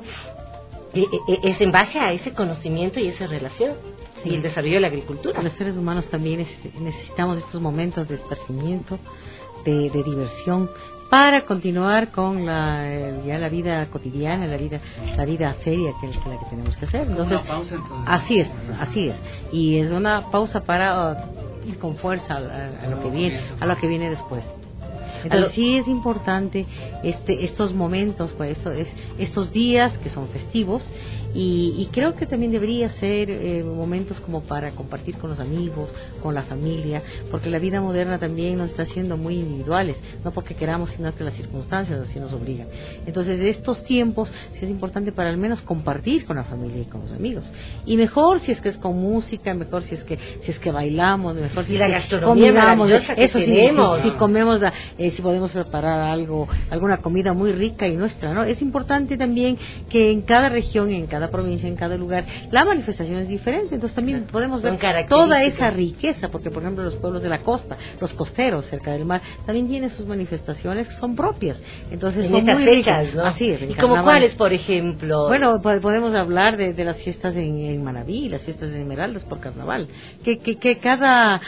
es en base a ese conocimiento y esa relación. Sí. Y el desarrollo de la agricultura. Los seres humanos también necesitamos estos momentos de esparcimiento, de diversión, para continuar con ya la vida cotidiana, la vida seria que es la que tenemos que hacer. Entonces, así es. Y es una pausa para ir con fuerza a lo que viene después. Entonces sí es importante estos momentos, pues estos días que son festivos, y creo que también debería ser momentos como para compartir con los amigos, con la familia, porque la vida moderna también nos está haciendo muy individuales, no porque queramos, sino que las circunstancias así nos obligan. Entonces estos tiempos sí es importante para al menos compartir con la familia y con los amigos, y mejor si es que es con música, mejor si es que bailamos, mejor si la gastronomía maravillosa que tenemos. Si comemos si podemos preparar alguna comida muy rica y nuestra, ¿no? Es importante también que en cada región, en cada provincia, en cada lugar, la manifestación es diferente, entonces también podemos ver toda esa riqueza, porque por ejemplo los pueblos de la costa, los costeros cerca del mar, también tienen sus manifestaciones que son propias, entonces en son estas muy fechas, ricas, ¿no? ¿no? ¿Y como cuáles, por ejemplo? Bueno, podemos hablar de las fiestas en Manabí, las fiestas de Esmeraldas por carnaval, que cada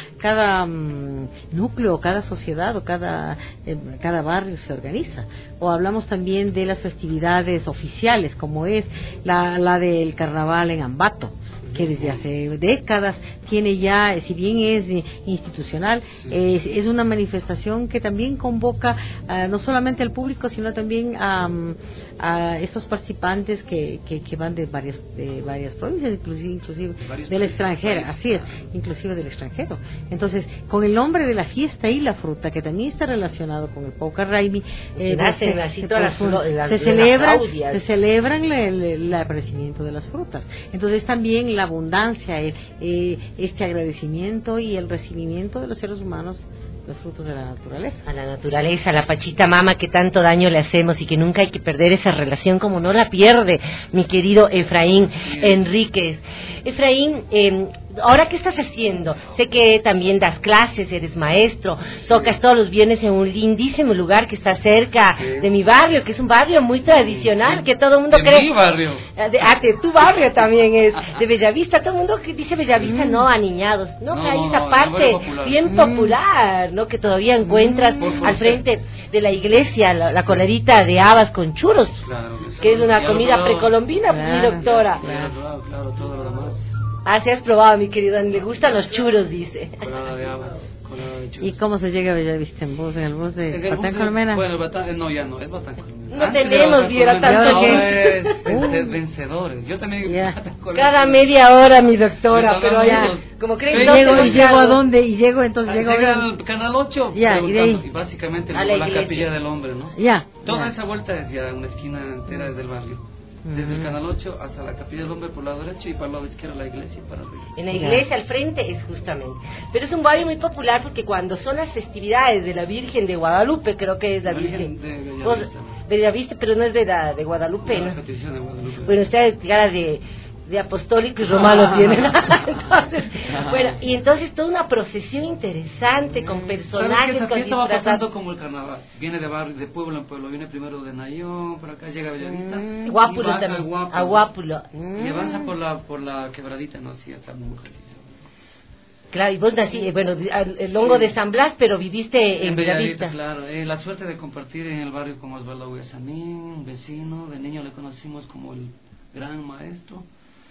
núcleo, cada sociedad o cada barrio se organiza. O hablamos también de las festividades oficiales, como es la del carnaval en Ambato, que desde hace décadas tiene ya, si bien es institucional, es una manifestación que también convoca no solamente al público, sino también a estos participantes que van de varias provincias, inclusive del extranjero, así es, inclusive del extranjero. Entonces, con el nombre de la fiesta y la fruta, que también está relacionado con el Paucarraimi, se celebran el aparecimiento de las frutas. Entonces también la abundancia, este agradecimiento y el recibimiento de los seres humanos, los frutos de la naturaleza. A la naturaleza, a la Pachita Mama, que tanto daño le hacemos y que nunca hay que perder esa relación como no la pierde mi querido Efraín Enríquez. Efraín, ¿ahora qué estás haciendo? Sé que también das clases, eres maestro, tocas todos los viernes en un lindísimo lugar que está cerca de mi barrio, que es un barrio muy tradicional, que todo el mundo cree... mi barrio. De tu barrio también es, de Bellavista, todo el mundo que dice Bellavista, no, aniñados, no, hay esa parte bien popular, ¿no? Que todavía encuentras al frente de la iglesia, la coladita de habas con churros, que es una comida precolombina, mi doctora. Claro, todo lo demás. Ah, sí has probado, mi querido, le gustan los churros, dice. Colada de habas, colada de churros. ¿Y cómo se llega a Bellavista en bus? ¿En el bus de Batán Colmena? Bueno, el Batán, no, ya no, es Batán Colmena. No tenemos, viera tanto que es vencedores. Yo también cada media hora, mi doctora, pero ya, como creen, ¿y llego a dónde? Y llego, entonces llego al Canal 8, y básicamente la Capilla del Hombre, ¿no? Toda esa vuelta es ya una esquina entera desde el barrio. Desde el Canal 8 hasta la Capilla del Hombre por el lado derecho, y para el lado izquierdo la iglesia y para arriba. En la iglesia al frente es justamente. Pero es un barrio muy popular porque cuando son las festividades de la Virgen de Guadalupe, creo que es la Virgen de Bellavista, pero no es de Guadalupe, ¿no? De Guadalupe. Bueno, usted cara de apostólico y romano tienen. Entonces, bueno, y entonces toda una procesión interesante con personajes. Esa fiesta va pasando como el carnaval. Viene de barrio, de pueblo en pueblo. Viene primero de Nayón, por acá llega a Bellavista. Guápulo también. A Guápulo. Y avanza por la quebradita, no, sí, hasta Mujer. Claro, y vos nací, bueno, el hongo de San Blas, pero viviste en Bellavista. Claro, la suerte de compartir en el barrio con Osvaldo Guesamín, vecino. De niño le conocimos como el gran maestro.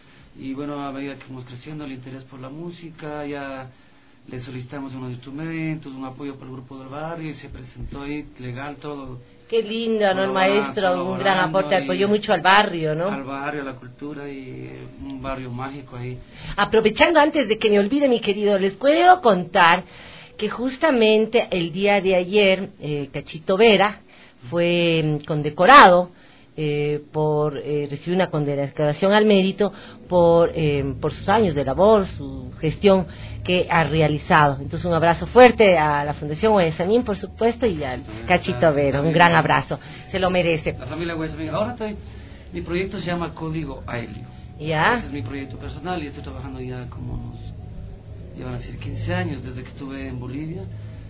Y bueno, a medida que fuimos creciendo, el interés por la música, ya le solicitamos unos instrumentos, un apoyo para el grupo del barrio, y se presentó ahí legal todo. Qué lindo, ¿no? El maestro, un gran aporte, apoyó mucho al barrio, ¿no? Al barrio, a la cultura, y un barrio mágico ahí. Aprovechando, antes de que me olvide, mi querido, les quiero contar que justamente el día de ayer, Cachito Vera fue condecorado recibir una condecoración al mérito por sus años de labor, su gestión que ha realizado. Entonces un abrazo fuerte a la Fundación Guayasamín, por supuesto, y al Cachito Vera, un gran abrazo, se lo merece. La familia Guayasamín. Ahora mi proyecto se llama Código Ailio. ¿Ya? Ese es mi proyecto personal y estoy trabajando ya llevan a ser 15 años desde que estuve en Bolivia.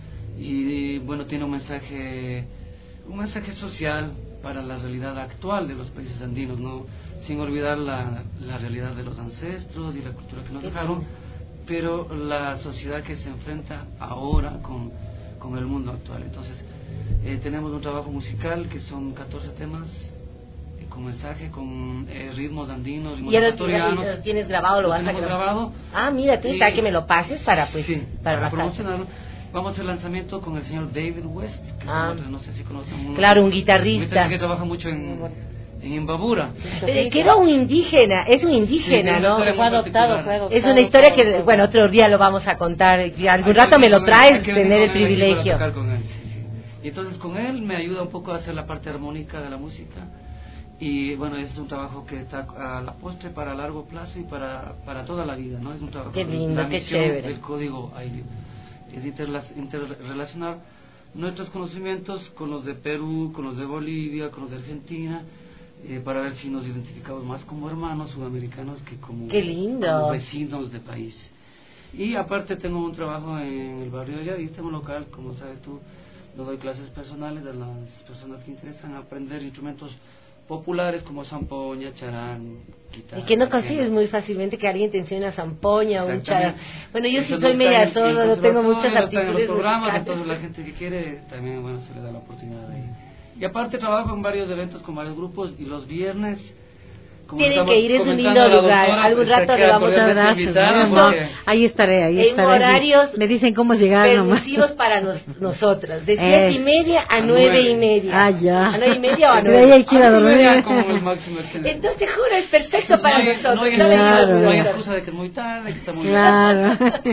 Y bueno, tiene un mensaje social para la realidad actual de los países andinos, no, sin olvidar la realidad de los ancestros y la cultura que nos dejaron, pero la sociedad que se enfrenta ahora con el mundo actual. Entonces, tenemos un trabajo musical que son 14 temas con mensaje, con ritmos andinos, ritmos ecuatorianos. ¿Ya lo tienes grabado? ¿Lo vas a grabado? Ah, mira, tú sabes que me lo pases para promocionarlo. Vamos a hacer lanzamiento con el señor David West, que no sé si conocen. Claro, un guitarrista que trabaja mucho en Imbabura. Que era un indígena, es un indígena, sí, ¿no? Fue adoptado. Es una historia que, bueno, otro día lo vamos a contar. Y algún rato me lo traes, tener el privilegio. Y entonces con él me ayuda un poco a hacer la parte armónica de la música. Y bueno, es un trabajo que está a la postre para largo plazo y para toda la vida, ¿no? Es un trabajo. Qué lindo, qué chévere. Del código Ailio. Es interrelacionar nuestros conocimientos con los de Perú, con los de Bolivia, con los de Argentina, para ver si nos identificamos más como hermanos sudamericanos que como vecinos de país. Y aparte tengo un trabajo en el barrio de Yavista, un local, como sabes tú, yo doy clases personales a las personas que interesan aprender instrumentos populares como zampoña, charán, guitarra. Y que no consigues muy fácilmente que alguien te enseñe una zampoña o un charán. Bueno, yo sí soy media sorda, no tengo muchas aptitudes. En los programas, entonces la gente que quiere también, bueno, se le da la oportunidad de ir. Y aparte trabajo en varios eventos con varios grupos y los viernes tienen que ir, es un lindo lugar. Algún rato le vamos a dar. Ahí estaré. En horarios me dicen cómo llegar permisivos para nosotras, de 7:30 a 9:30. Ah, ya. A 9:30 o a 9. De ahí hay que ir a dormir. Entonces, juro, es perfecto para nosotros. No hay excusa de que es muy tarde, que está muy tarde.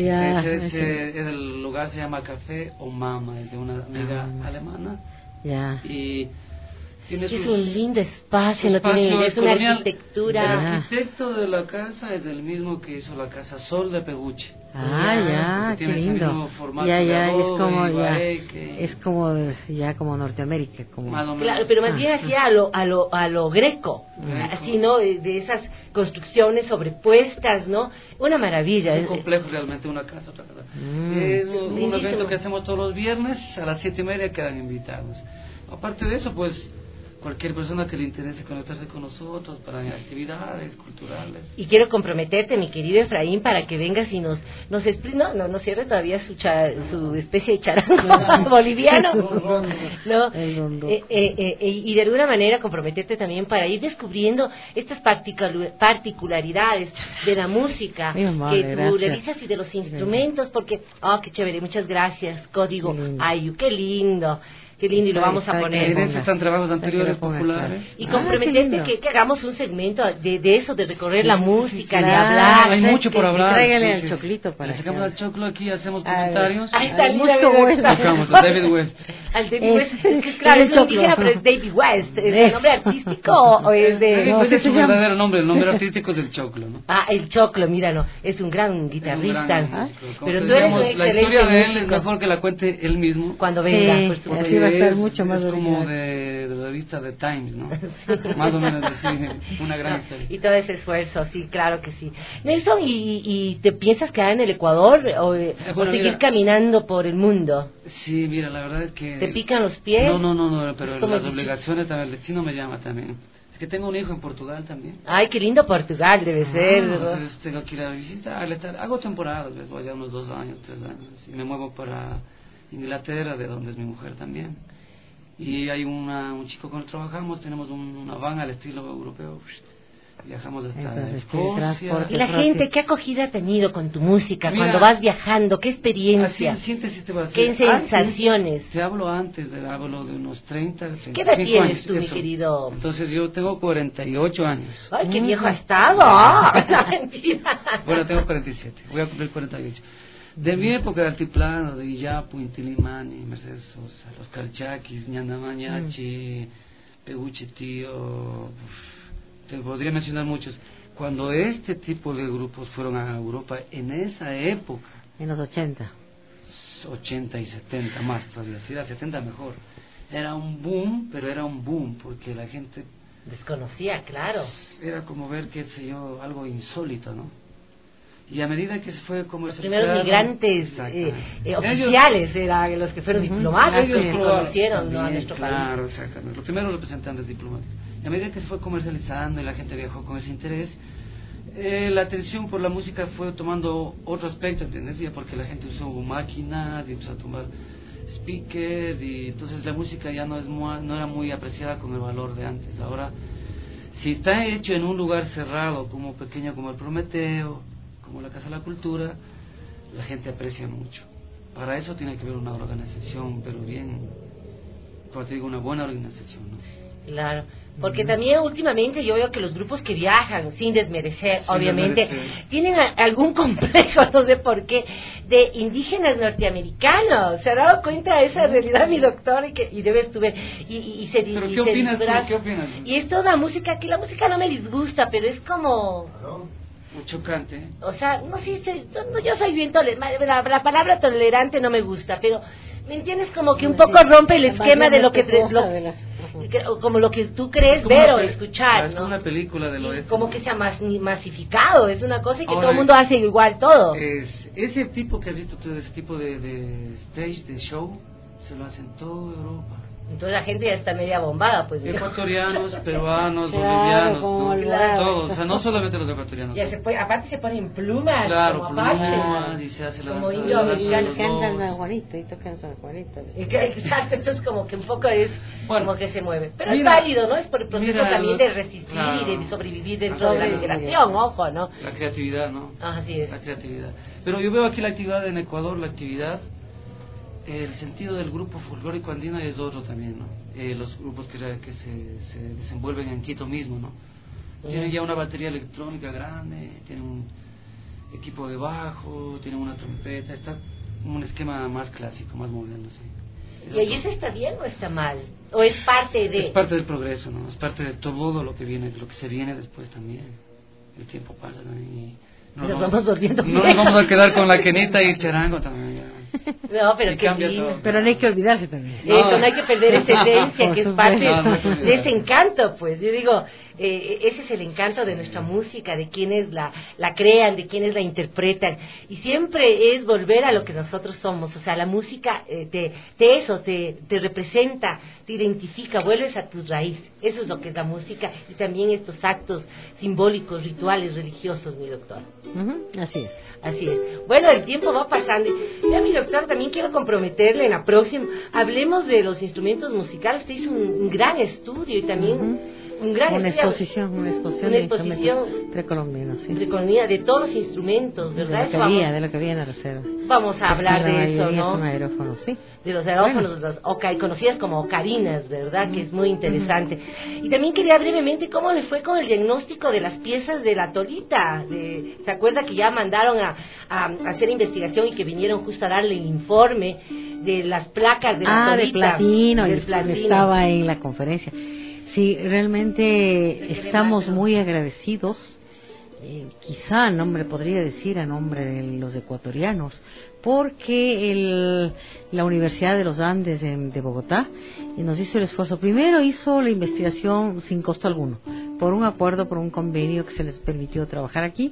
El lugar se llama Café o Mama, es de una amiga alemana. Ya. Y es un lindo espacio, no tiene idea, es una arquitectura. El arquitecto de la casa es el mismo que hizo la casa Sol de Peguche. Qué lindo. Es como Norteamérica, como claro, pero más bien así a lo greco, así, ¿no? De esas construcciones sobrepuestas, ¿no? Una maravilla. Es un complejo realmente, una casa, otra casa. Es un evento que hacemos todos los viernes a las 7:30, quedan invitados. Aparte de eso, pues cualquier persona que le interese conectarse con nosotros para actividades culturales. Y quiero comprometerte, mi querido Efraín, para que vengas y nos explique, no cierre todavía su especie de charango boliviano, ¿no? Y de alguna manera comprometerte también para ir descubriendo estas particularidades de la música que tú realizas y de los instrumentos, porque, qué chévere, muchas gracias, Código Ailio, qué lindo. Qué lindo, y lo vamos a poner. Están trabajos anteriores populares. Y comprometerte que hagamos un segmento de eso, de recorrer la música, de hablar. Hay mucho por hablar. Tráigale al choclito para que sacamos al choclo aquí, hacemos comentarios. Ahí está David West. Al David West. Claro, es un indígena, pero es David West. ¿Es el nombre artístico o es de...? David West es su verdadero nombre, el nombre artístico es el choclo, ¿no? El choclo, míralo. Es un gran guitarrista. Pero tú eres un excelente la historia de él es mejor que la cuente él mismo. Cuando venga, por supuesto. Mucho más es como de la revista de Times, ¿no? Más o menos así, una gran historia. Y todo ese esfuerzo, sí, claro que sí. Nelson, ¿y te piensas quedar en el Ecuador o seguir caminando por el mundo? Sí, mira, la verdad es que... ¿Te pican los pies? No, pero las obligaciones también, el destino me llama también. Es que tengo un hijo en Portugal también. Ay, qué lindo Portugal debe ser. Entonces tengo que ir a visitarle, hago temporadas, voy allá unos 2 años, 3 años, y me muevo para Inglaterra, de donde es mi mujer también. Y hay un chico con el que trabajamos, tenemos una van al estilo europeo, viajamos hasta Escocia. ¿Y la gente qué acogida ha tenido con tu música cuando vas viajando? ¿Qué experiencia? Así, síntesis te voy a decir. ¿Qué sensaciones? Te hablo de unos 30, 35 ¿Qué edad tienes años, tú, mi querido? Entonces yo tengo 48 años. ¡Ay, qué viejo ha estado! Mentira. Bueno, tengo 47, voy a cumplir 48. De mi época de Altiplano, de Iyapu, Inti Illimani, Mercedes Sosa, los Calchaquis, Ñanda Mañachi, Peguche Tío, te podría mencionar muchos. Cuando este tipo de grupos fueron a Europa, en esa época, en los 80 y 70 más todavía, si era 70 mejor, era un boom, pero era un boom porque la gente desconocía, claro, era como ver, qué sé yo, algo insólito, ¿no? Y a medida que se fue comercializando, los primeros migrantes oficiales eran los que fueron diplomáticos, que conocieron, ¿no?, a nuestro país. Claro, exactamente, los primeros representantes diplomáticos. Y a medida que se fue comercializando y la gente viajó con ese interés, la atención por la música fue tomando otro aspecto, ¿entendés? Ya porque la gente usó máquinas y empezó a tomar speaker, y entonces la música ya no era muy apreciada con el valor de antes. Ahora, si está hecho en un lugar cerrado, como pequeño, como el Prometeo, como la Casa de la Cultura, la gente aprecia mucho. Para eso tiene que haber una organización, pero bien, como te digo, una buena organización, ¿no? Claro, porque también últimamente yo veo que los grupos que viajan, sin desmerecer, obviamente, tienen algún complejo, no sé por qué, de indígenas norteamericanos. ¿Se ha dado cuenta de esa realidad, mi doctor? Y debes tu ver. ¿Pero qué opinas tú? ¿Qué opinas? Y es toda música, que la música no me disgusta, pero es como... muy chocante. O sea, no sé, yo soy bien tolerante, la palabra tolerante no me gusta, pero... ¿Me entiendes? Como que un poco rompe el esquema de lo que... como lo que tú crees ver o escuchar, es ¿no? una película del oeste. Como que se ha masificado, es una cosa y que ahora, todo el mundo hace igual todo. Ese tipo que has visto tú, ese tipo de stage, de show, se lo hacen toda Europa. Entonces la gente ya está media bombada, pues. Ecuatorianos, peruanos, bolivianos, todos, o sea, no solamente los ecuatorianos. Ya aparte se ponen plumas, claro, como plumas, y se hace la como indio americano. Cantan San Juanito y tocan San Juanito. Exacto, entonces como que un poco es como que se mueve. Pero mira, es válido, ¿no? Es por el proceso también de resistir y de sobrevivir dentro de la migración, ojo, ¿no? La creatividad, ¿no? Así es. La creatividad. Pero yo veo aquí la actividad en Ecuador, la actividad... El sentido del grupo folclórico andino es otro también, ¿no? Los grupos que se desenvuelven en Quito mismo, ¿no? Tienen ya una batería electrónica grande, tienen un equipo de bajo, tienen una trompeta, está un esquema más clásico, más moderno, sí. ¿Y eso está bien o está mal? ¿O es parte de...? Es parte del progreso, ¿no? Es parte de todo lo que viene, de lo que se viene después también. El tiempo pasa también y... Nos vamos volviendo no nos vamos a quedar con la quenita y el charango también, ya. No, pero que cambia todo. Pero no hay que olvidarse también. No hay que perder esa esencia que es parte de ese encanto, pues. Yo digo, ese es el encanto de nuestra música, de quienes la crean, de quienes la interpretan. Y siempre es volver a lo que nosotros somos. O sea, la música te representa, te identifica, vuelves a tus raíces. Eso es lo que es la música y también estos actos simbólicos, rituales, religiosos, mi doctor. Así es. Así es. Bueno, el tiempo va pasando. Ya, mi doctor, también quiero comprometerle en la próxima. Hablemos de los instrumentos musicales. Usted hizo un gran estudio y también una exposición precolombiana, sí. De todos los instrumentos, ¿verdad? De lo que había en la reserva. Vamos a hablar de eso, ¿no? Son aerófonos, sí. De los aerófonos, las conocidas como ocarinas, ¿verdad? Que es muy interesante. Y también quería brevemente cómo le fue con el diagnóstico de las piezas de la Tolita. ¿Se acuerda que ya mandaron a hacer investigación y que vinieron justo a darle el informe de las placas de la Tolita? De platino, estaba en la conferencia. Sí, realmente estamos muy agradecidos, quizá podría decir a nombre de los ecuatorianos, porque la Universidad de los Andes de Bogotá nos hizo el esfuerzo. Primero hizo la investigación sin costo alguno, por un acuerdo, por un convenio que se les permitió trabajar aquí,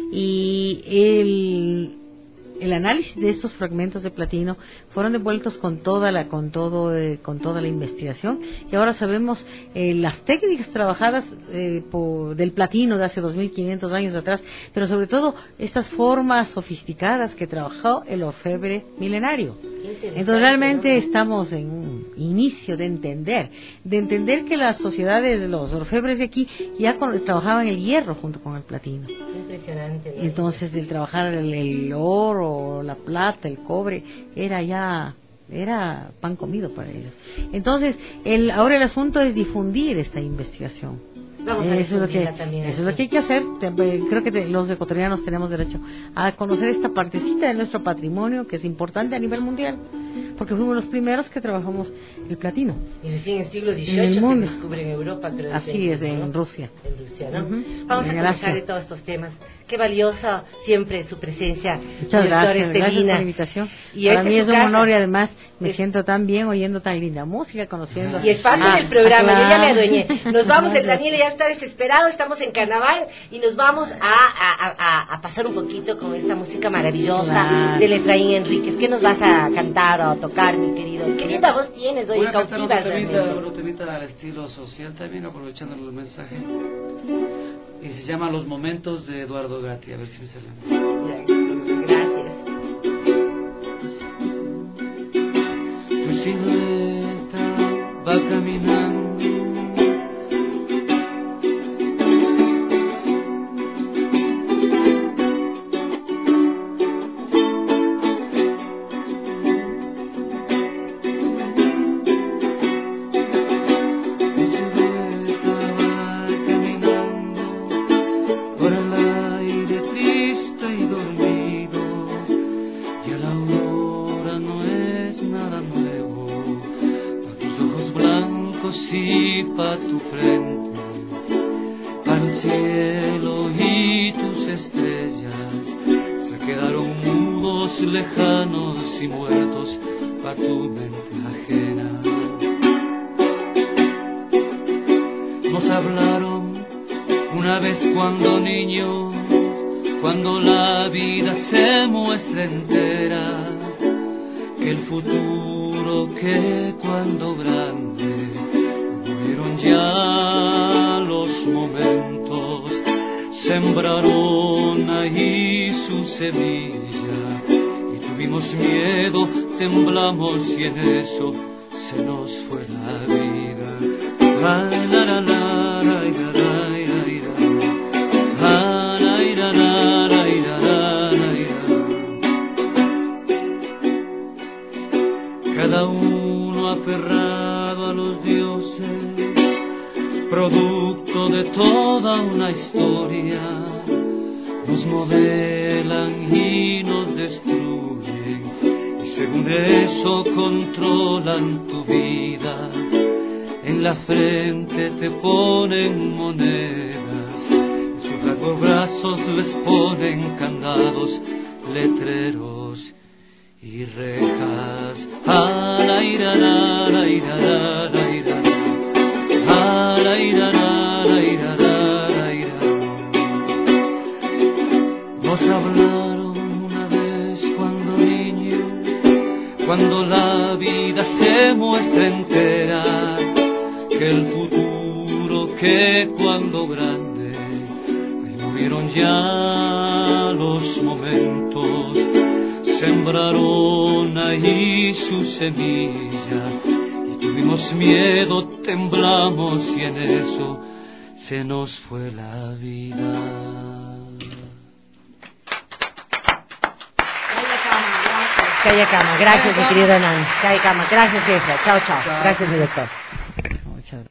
y el análisis de estos fragmentos de platino fueron devueltos con toda la investigación, y ahora sabemos las técnicas trabajadas del platino de hace 2500 años atrás, pero sobre todo estas formas sofisticadas que trabajó el orfebre milenario. Entonces realmente estamos en un inicio de entender que las sociedades de los orfebres de aquí ya trabajaban el hierro junto con el platino. Impresionante. Entonces el trabajar el oro, la plata, el cobre, era pan comido para ellos. Entonces ahora el asunto es difundir esta investigación. Eso es lo que hay que hacer. Creo que los ecuatorianos tenemos derecho a conocer esta partecita de nuestro patrimonio que es importante a nivel mundial. porque fuimos los primeros que trabajamos el platino. Y recién en el siglo XVIII En el se mundo. descubre en Europa, creo. Así es, ¿no? en Rusia. En Rusia, ¿no? Ujú. Vamos a En conversar Asia. de todos estos temas. Qué valiosa siempre su presencia, Muchas directora gracias por Estelina. la invitación. Y Para esta mí es es su un casa. honor y además me siento tan bien oyendo tan linda música, conociendo. Y es parte del programa, yo ya me claro. adueñé. Nos vamos, el Daniel ya está desesperado, estamos en carnaval y nos vamos a pasar un poquito con esta música maravillosa Claro. del Efraín Enríquez. ¿Qué nos vas a cantar o a tocar, mi querido? Qué linda voz tienes, hoy Voy a cantar cautivas. otro temita al estilo social también, aprovechando el mensaje. Y se llama Los Momentos de Eduardo Gatti, a ver si me sale. Gracias. Tu silueta va caminando por el aire triste y dormido, y a la aurora no es nada nuevo, pa' tus ojos blancos y pa' tu frente, para el cielo y tus estrellas, se quedaron mudos, lejanos y muertos, pa' tu mente ajena. Nos hablaron una vez cuando niño, cuando la vida se muestra entera, que el futuro que cuando grande murieron ya los momentos, sembraron ahí su semilla y tuvimos miedo, temblamos y en eso se nos fue la vida. Ay, la, la, la, la, la, la. Cada uno aferrado a los dioses, producto de toda una historia, nos modelan y nos destruyen, y según eso controlan tu vida. En la frente te ponen monedas, en sus largos brazos les ponen candados, letreros y rejas. A la ira, la ira, la ira, a la ira, la ira, la ira. Nos hablaron una vez cuando niño, cuando la vida se muestra entera, que el futuro que cuando grande, ahí murieron ya los momentos, sembraron ahí su semilla y tuvimos miedo, temblamos y en eso se nos fue la vida. Calla cama, gracias mi querido Hernán. Calla cama, gracias jefa. Chao, chao. Gracias, mi doctor.